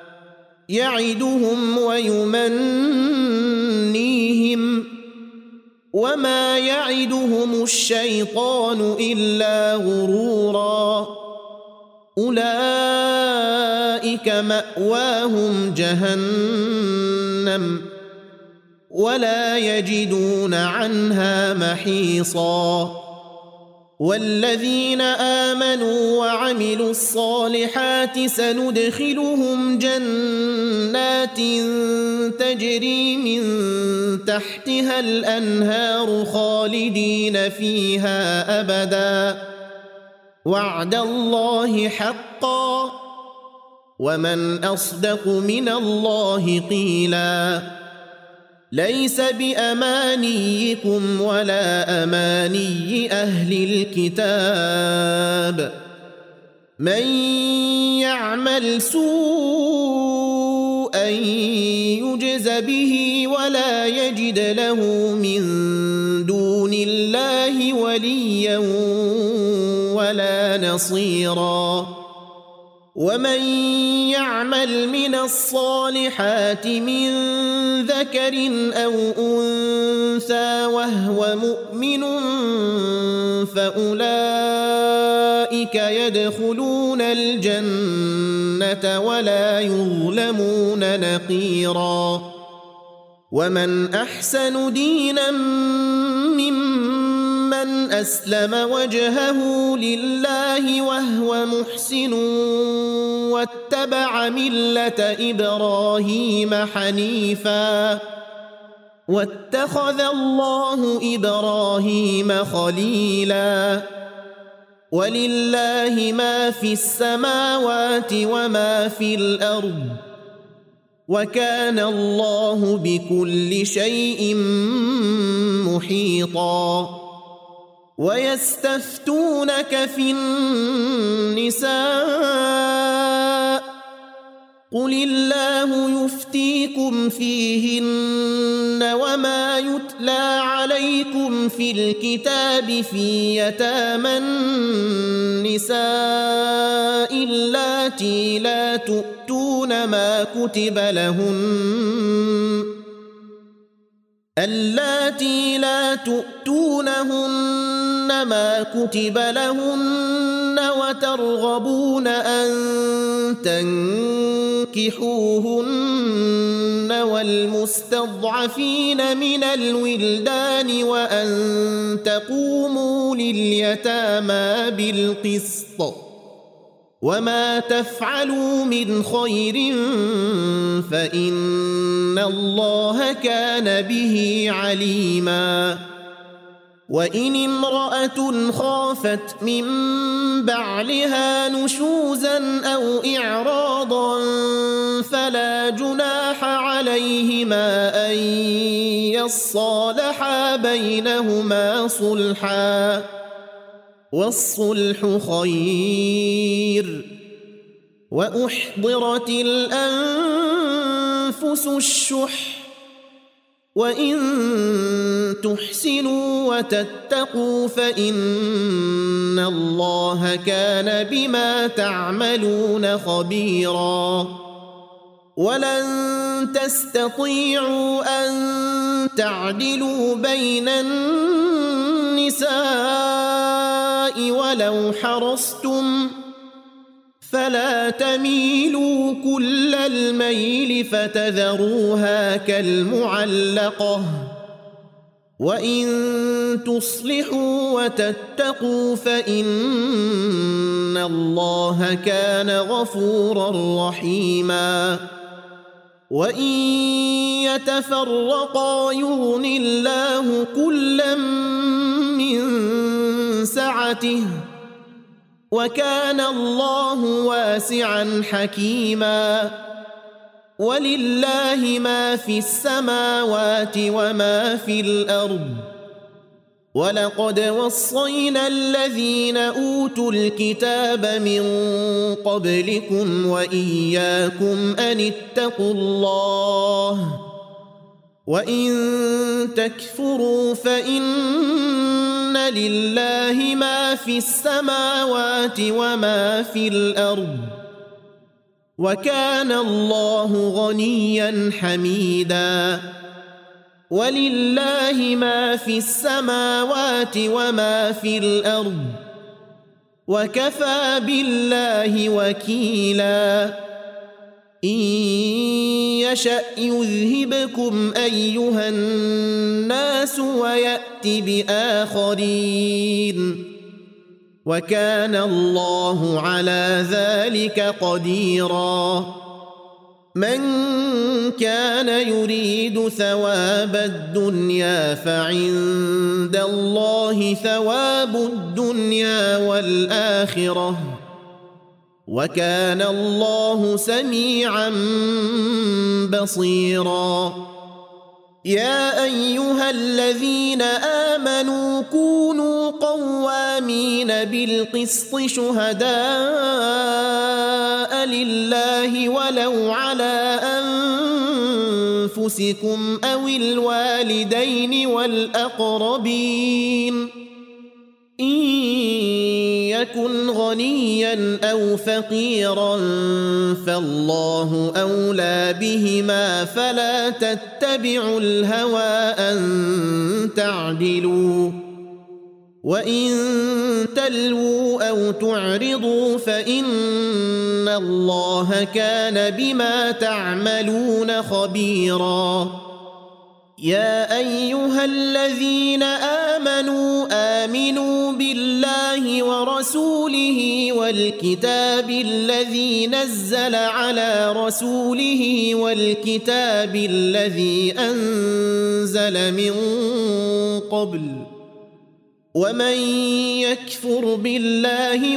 يعدهم ويمنيهم وما يعدهم الشيطان إلا غرورا أولئك مأواهم جهنم ولا يجدون عنها محيصا والذين آمنوا وعملوا الصالحات سندخلهم جنات تجري من تحتها الأنهار خالدين فيها أبدا وعد الله حقا ومن أصدق من الله قيلا ليس بأمانيكم ولا أماني أهل الكتاب من يعمل سوءا يجز به ولا يجد له من دون الله وليا بصيرا ومن يعمل من الصالحات من ذكر أو أنثى وهو مؤمن فأولئك يدخلون الجنة ولا يظلمون نقيرا ومن أحسن دينا ممن أسلم وجهه لله وهو محسن واتبع ملة إبراهيم حنيفا واتخذ الله إبراهيم خليلا ولله ما في السماوات وما في الأرض وكان الله بكل شيء محيطا ويستفتونك في النساء قل الله يفتيكم فيهن وما يتلى عليكم في الكتاب في يتامى النساء اللاتي لا تؤتون ما كتب لهن اللاتي لا تؤتونهن ما كتب لهن وترغبون أن تنكحوهن والمستضعفين من الولدان وأن تقوموا لليتامى بالقسط وما تفعلوا من خير فإن الله كان به عليما وإن امرأة خافت من بعلها نشوزا أو إعراضا فلا جناح عليهما أن يصالحا بينهما صلحا والصلح خير وأحضرت الأنفس الشح وإن تحسنوا وتتقوا فإن الله كان بما تعملون خبيرا ولن تستطيعوا أن تعدلوا بين النساء ولو حرصتم فلا تميلوا كل الميل فتذروها كالمعلقة وإن تصلحوا وتتقوا فإن الله كان غفورا رحيما وإن يتفرقا يغن الله كلا من سعته وكان الله واسعا حكيما ولله ما في السماوات وما في الأرض ولقد وصينا الذين أوتوا الكتاب من قبلكم وإياكم أن اتقوا الله وإن تكفروا فإن لله ما في السماوات وما في الأرض وكان الله غنيا حميدا ولله ما في السماوات وما في الأرض وكفى بالله وكيلا إن يشأ يذهبكم أيها الناس ويأت بآخرين وكان الله على ذلك قديرا من كان يريد ثواب الدنيا فعند الله ثواب الدنيا والآخرة وكان الله سميعا بصيرا يا أيها الذين آمنوا كونوا قوامين بالقسط شهداء لله ولو على أنفسكم أو الوالدين والأقربين إن يكن غنيا أو فقيرا فالله أولى بهما فلا تتبعوا الهوى أن تعدلوا وإن تلووا أو تعرضوا فإن الله كان بما تعملون خبيرا يا أيها الذين آمنوا آمنوا بالله ورسوله والكتاب الذي نزل على رسوله والكتاب الذي أنزل من قبل ومن يكفر بالله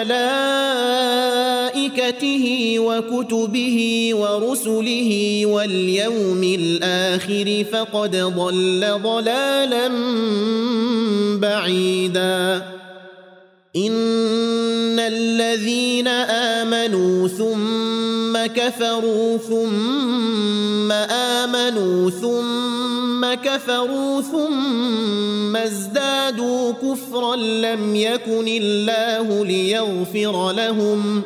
وملائكته وكتبه ورسله واليوم الآخر فقد ضل ضلالا بعيدا إن الذين آمنوا ثم كفروا ثم آمنوا ثم كفروا ثم ازدادوا كفرا لم يكن الله ليغفر لهم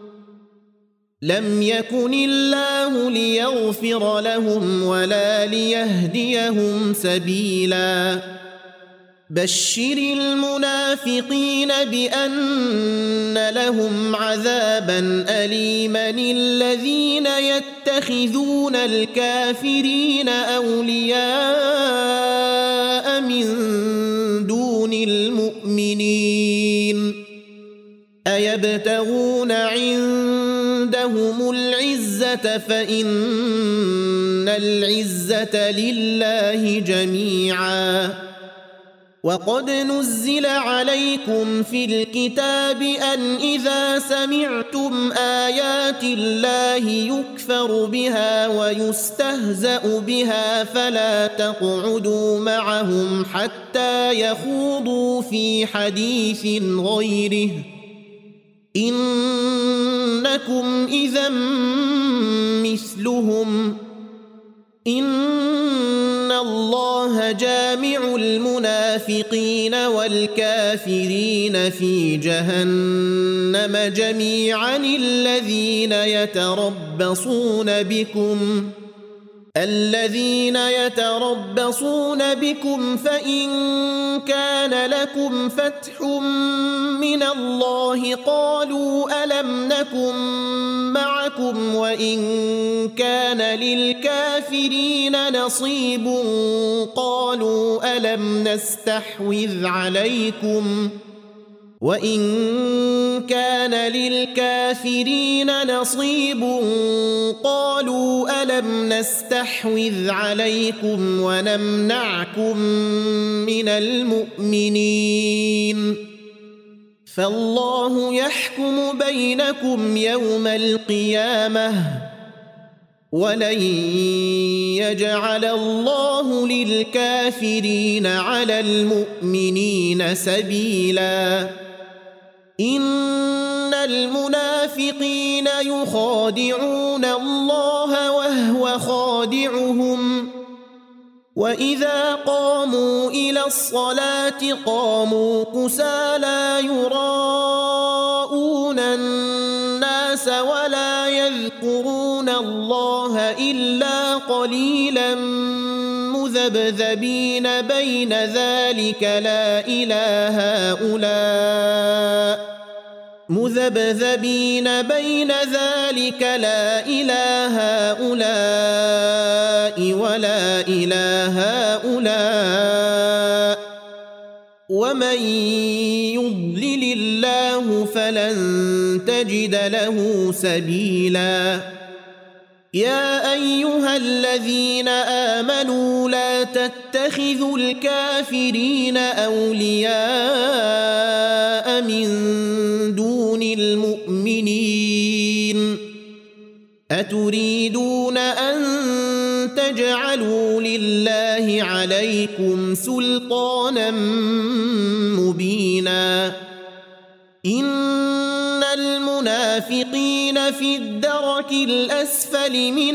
لم يكن الله ليغفر لهم ولا ليهديهم سبيلا بشر المنافقين بأن لهم عذابا أليما الذين يتخذون الكافرين أولياء من دون المؤمنين أيبتغون عندهم العزة فإن العزة لله جميعا وقد نزل عليكم في الكتاب أن إذا سمعتم آيات الله يكفر بها ويستهزأ بها فلا تقعدوا معهم حتى يخوضوا في حديث غيره إنكم إذا مثلهم إن الله جامع المنافقين والكافرين في جهنم جميعا الذين يتربصون بكم الذين يتربصون بكم فإن كان لكم فتح من الله قالوا ألم نكن معكم وإن كان للكافرين نصيب قالوا ألم نستحوذ عليكم وإن كان للكافرين نصيب قالوا ألم نستحوذ عليكم ونمنعكم من المؤمنين فالله يحكم بينكم يوم القيامة ولن يجعل الله للكافرين على المؤمنين سبيلا إن المنافقين يخادعون الله وهو خادعهم وإذا قاموا إلى الصلاة قاموا كسالى يراءون الناس ولا يذكرون الله إلا قليلا مذبذبين بين ذلك لا إله هؤلاء مذبذبين بين ذلك لا إله هؤلاء ولا إله هؤلاء ومن يضلل الله فلن تجد له سبيلا يا أيها الذين آمنوا لا تتخذوا الكافرين أولياء من دون المؤمنين أتريدون أن تجعلوا لله عليكم سلطانا مبينا إن المنافقين في الدرك الأسفل من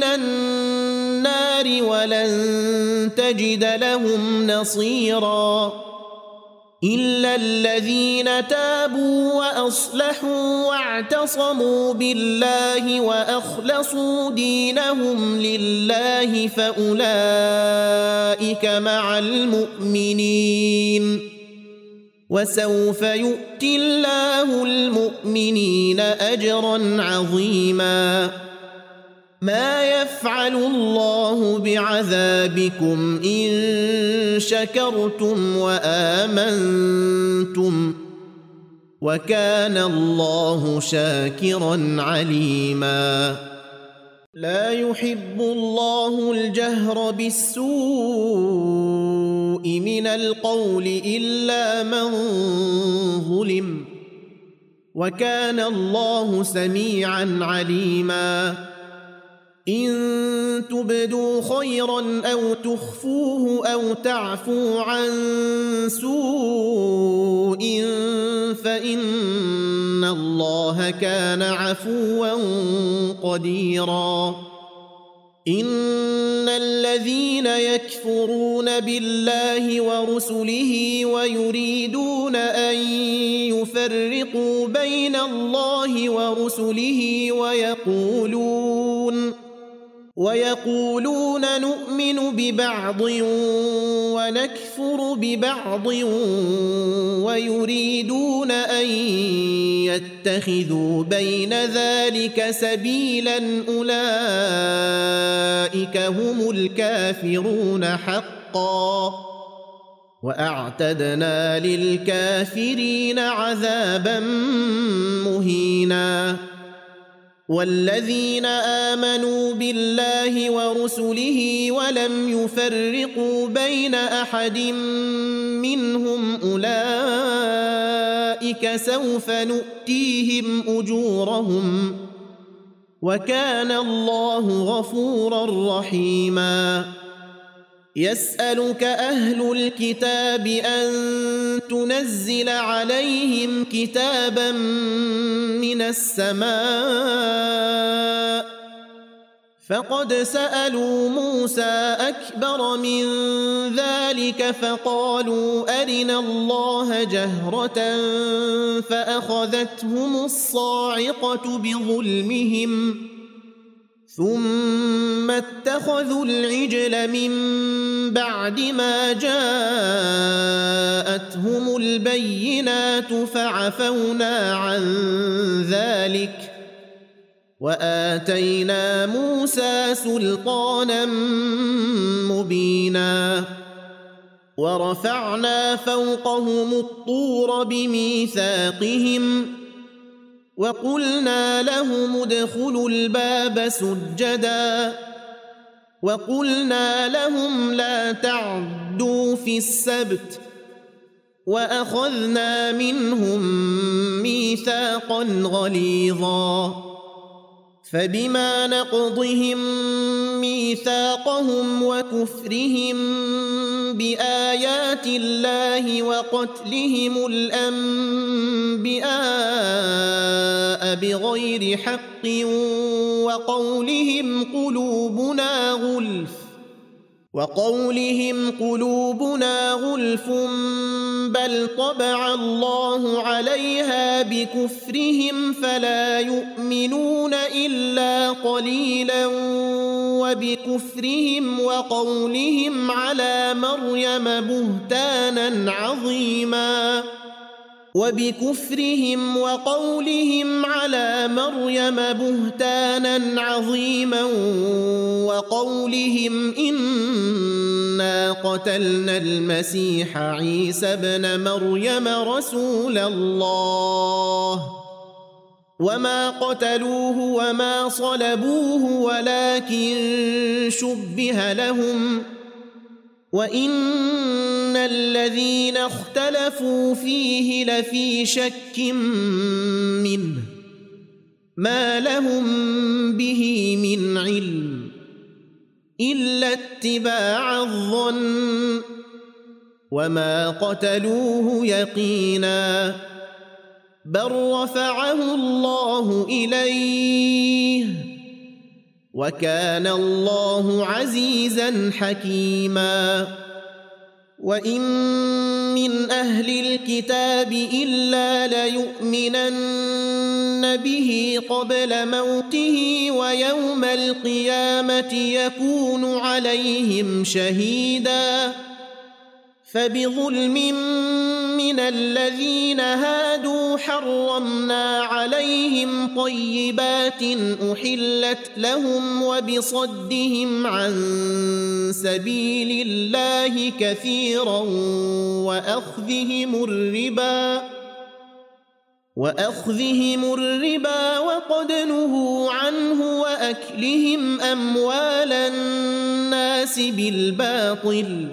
النار ولن تجد لهم نصيرا إلا الذين تابوا وأصلحوا واعتصموا بالله وأخلصوا دينهم لله فأولئك مع المؤمنين وسوف يؤتي الله المؤمنين أجرا عظيما ما يفعل الله بعذابكم إن شكرتم وآمنتم وكان الله شاكرا عليما لا يحب الله الجهر بالسوء من القول إلا من ظلم وكان الله سميعا عليما إن تبدوا خيرا أو تخفوه أو تعفوا عن سوء فإن الله كان عفوا قديرا إن الذين يكفرون بالله ورسله ويريدون أن يفرقوا بين الله ورسله ويقولون ويقولون نؤمن ببعض ونكفر ببعض ويريدون أن يتخذوا بين ذلك سبيلا أولئك هم الكافرون حقا وأعتدنا للكافرين عذابا مهينا والذين آمنوا بالله ورسله ولم يفرقوا بين أحد منهم أولئك سوف نؤتيهم أجورهم وكان الله غفورا رحيما يسألك أهل الكتاب أن تنزل عليهم كتابا من السماء فقد سألوا موسى أكبر من ذلك فقالوا أرنا الله جهرة فأخذتهم الصاعقة بظلمهم ثم اتخذوا العجل من بعد ما جاءتهم البينات فعفونا عن ذلك وآتينا موسى سلطانا مبينا ورفعنا فوقهم الطور بميثاقهم وقلنا لهم ادخلوا الباب سجدا وقلنا لهم لا تعدوا في السبت وأخذنا منهم ميثاقا غليظا فبما نقضهم ميثاقهم وكفرهم بآيات الله وقتلهم الأنبياء بغير حق وقولهم قلوبنا غلف وقولهم قلوبنا غلف بل طبع الله عليها بكفرهم فلا يؤمنون إلا قليلا وبكفرهم وقولهم على مريم بهتانا عظيما وبكفرهم وقولهم على مريم بهتانا عظيما وقولهم إنا قتلنا المسيح عيسى ابن مريم رسول الله وما قتلوه وما صلبوه ولكن شبه لهم وإن الذين اختلفوا فيه لفي شك منه ما لهم به من علم إلا اتباع الظن وما قتلوه يقينا بل رفعه الله إليه وكان الله عزيزا حكيما وإن من أهل الكتاب إلا ليؤمنن به قبل موته ويوم القيامة يكون عليهم شهيدا فبظلم من الذين هادوا حرمنا عليهم طيبات أحلت لهم وبصدهم عن سبيل الله كثيرا وأخذهم الربا وأخذهم الربا وقد نهوا عنه وأكلهم أموال الناس بالباطل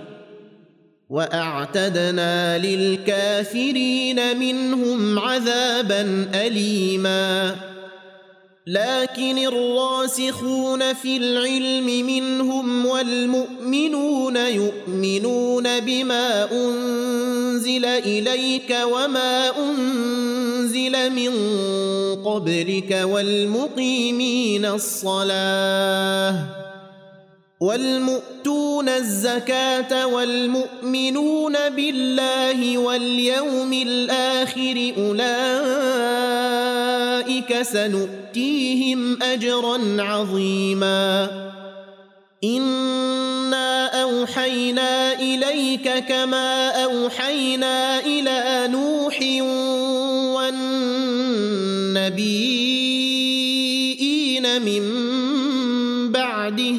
وأعتدنا للكافرين منهم عذابا أليما لكن الراسخون في العلم منهم والمؤمنون يؤمنون بما أنزل إليك وما أنزل من قبلك والمقيمين الصلاة والمؤتون الزكاة والمؤمنون بالله واليوم الآخر أولئك سنؤتيهم أجرا عظيما إنا أوحينا إليك كما أوحينا إلى نوح والنبيين من بعده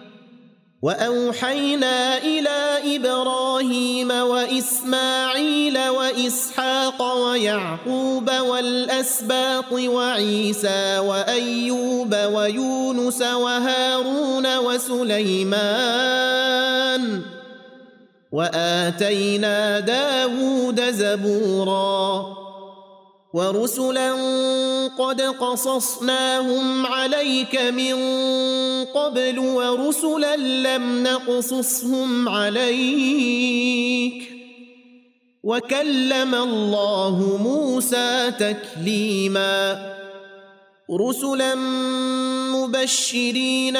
وأوحينا إلى إبراهيم وإسماعيل وإسحاق ويعقوب والأسباط وعيسى وأيوب ويونس وهارون وسليمان وآتينا داود زبورا ورسلا قد قصصناهم عليك من قبل ورسلا لم نقصصهم عليك وكلم الله موسى تكليما رسلا مبشرين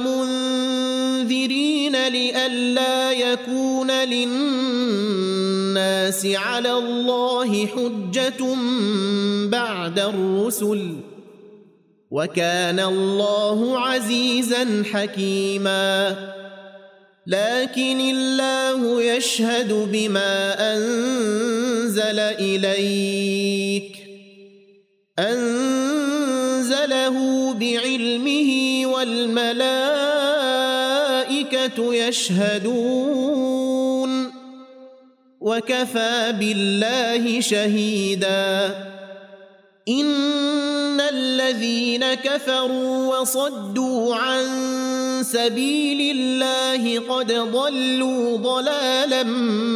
ومنذرين لئلا يكون للناس على الله حجة بعد الرسل وكان الله عزيزا حكيما لكن الله يشهد بما أنزل إليك أنزله بعلمه والملائكة يشهدون وكفى بالله شهيدا إن الذين كفروا وصدوا عن سبيل الله قد ضلوا ضلالا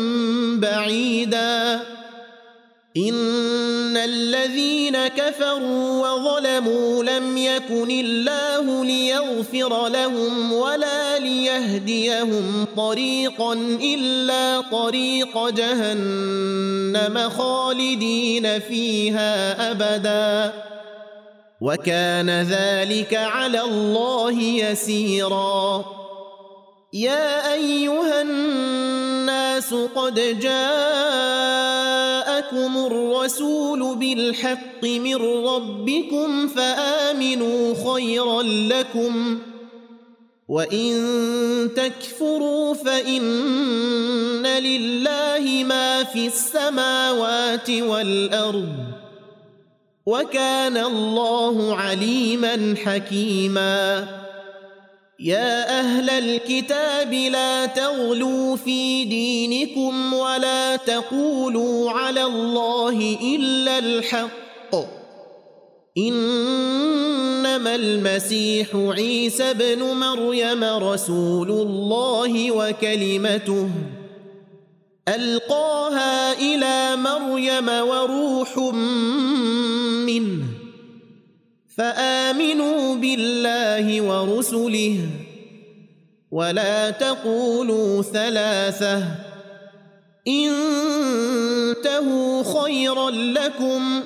بعيدا إن الذين كفروا وظلموا لم يكن الله ليغفر لهم ولا ليهديهم طريقا إلا طريق جهنم خالدين فيها أبدا وكان ذلك على الله يسيرا يا أيها الناس قد جاءكم الرسول بالحق من ربكم فآمنوا خيرا لكم وإن تكفروا فإن لله ما في السماوات والأرض وكان الله عليما حكيما يا أهل الكتاب لا تغلوا في دينكم ولا تقولوا على الله إلا الحق إنما المسيح عيسى ابن مريم رسول الله وكلمته ألقاها إلى مريم وروح منه فآمنوا بالله ورسله ولا تقولوا ثلاثة انتهوا خيرا لكم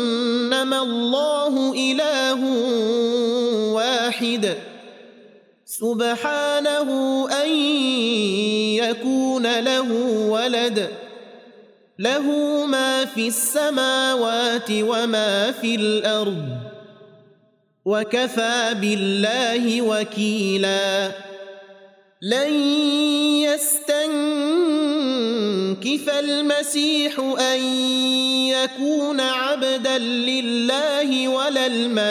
إنما الله إله واحد سبحانه أن يكون له ولد له ما في السماوات وما في الأرض وكفى بالله وكيلا لن يستنكف المسيح أن يكون عبدا لله ولا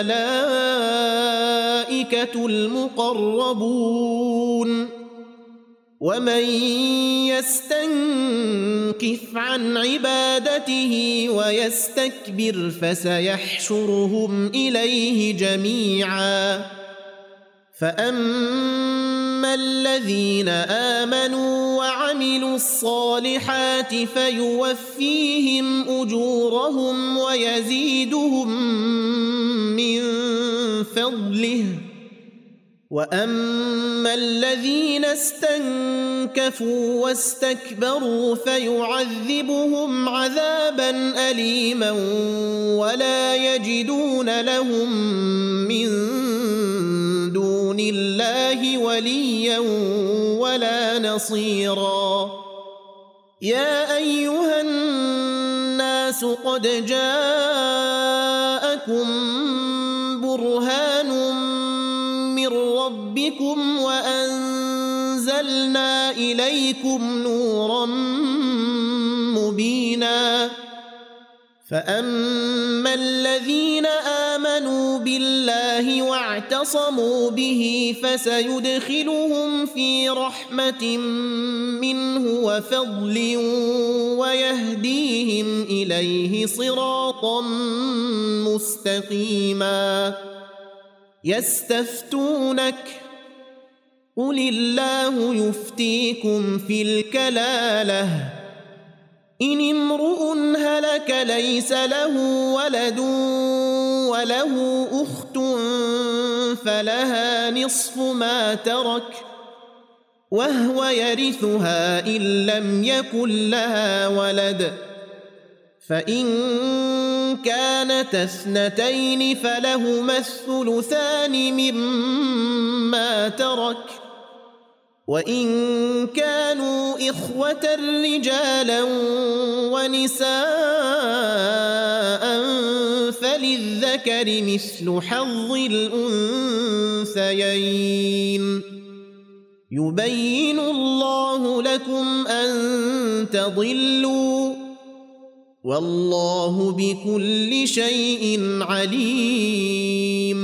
الملائكة المقربون ومن يستنكف عن عبادته ويستكبر فسيحشرهم إليه جميعا فأما الذين آمنوا وعملوا الصالحات فيوفيهم أجورهم ويزيدهم من فضله وأما الذين استنكفوا واستكبروا فيعذبهم عذابا أليما ولا يجدون لهم من دون الله وليا ولا نصيرا يا أيها الناس قد جاءكم برهان من ربكم وأنزلنا إليكم نورا مبينا فأما الذين آمنوا بالله واعتصموا به فسيدخلهم في رحمة منه وفضل ويهديهم إليه صراطا مستقيما يستفتونك قل الله يفتيكم في الكلالة إن امرؤ هلك ليس له ولد وله أخت فلها نصف ما ترك وهو يرثها إن لم يكن لها ولد فإن كانت اثنتين فلهما الثلثان مما ترك وإن كانوا إخوة رجالا ونساء فللذكر مثل حظ الأنثيين يبين الله لكم أن تضلوا والله بكل شيء عليم